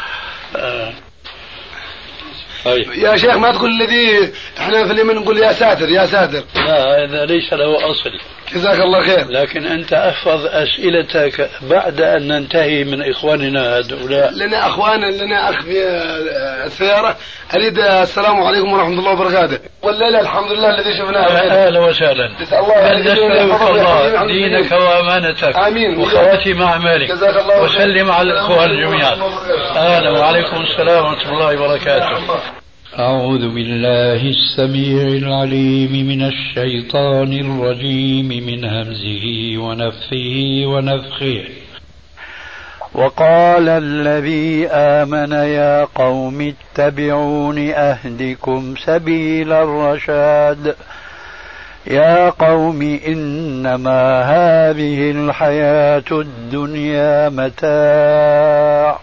يا شيخ ما تقول الذي احنا في اليمن نقول يا ساتر يا ساتر. لا هذا ليس له أصل. جزاك الله خير. لكن أنت احفظ أسئلتك بعد أن ننتهي من إخواننا هؤلاء. لنا أخوانا لنا أخ في السيارة. أريد السلام عليكم ورحمة الله وبركاته. والليلة الحمد لله الذي شفناه. أهلا وسهلا. الله دينك وأمانتك. آمين. وخواتيم أعمالك. وسلم على الإخوان جميعا. أهلا وعليكم السلام ورحمة الله وبركاته. أعوذ بالله السميع العليم من الشيطان الرجيم من همزه ونفثه ونفخه. وقال الذي آمن يا قوم اتبعون أهدكم سبيل الرشاد يا قوم إنما هذه الحياة الدنيا متاع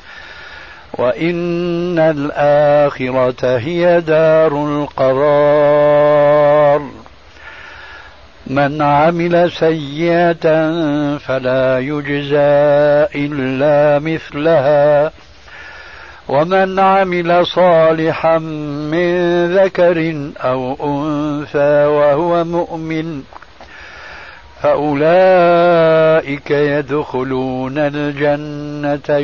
وإن الآخرة هي دار القرار من عمل سيئة فلا يجزى إلا مثلها ومن عمل صالحا من ذكر أو أنثى وهو مؤمن فأولئك يدخلون الجنة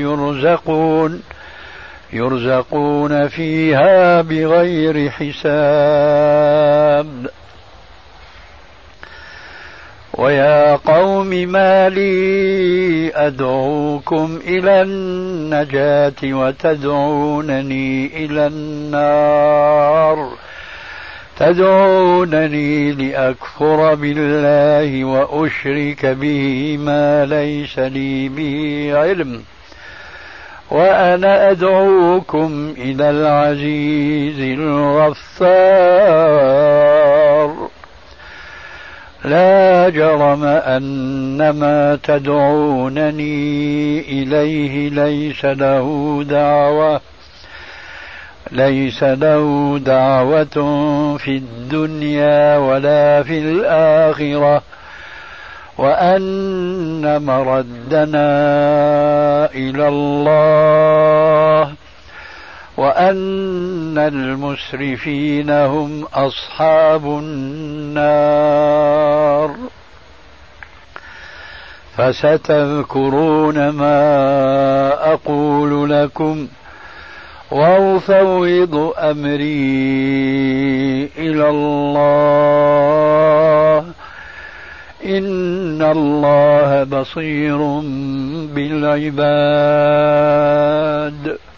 يرزقون فيها بغير حساب ويا قوم ما لي أدعوكم إلى النجاة وتدعونني إلى النار تدعونني لأكفر بالله وأشرك به ما ليس لي به علم وأنا أدعوكم إلى العزيز الغفار لا جرم أن ما تدعونني إليه ليس له دعوة في الدنيا ولا في الآخرة وأن مردنا إلى الله وأن المسرفين هم أصحاب النار فستذكرون ما أقول لكم وأفوض أمري إلى الله إن الله بصير بالعباد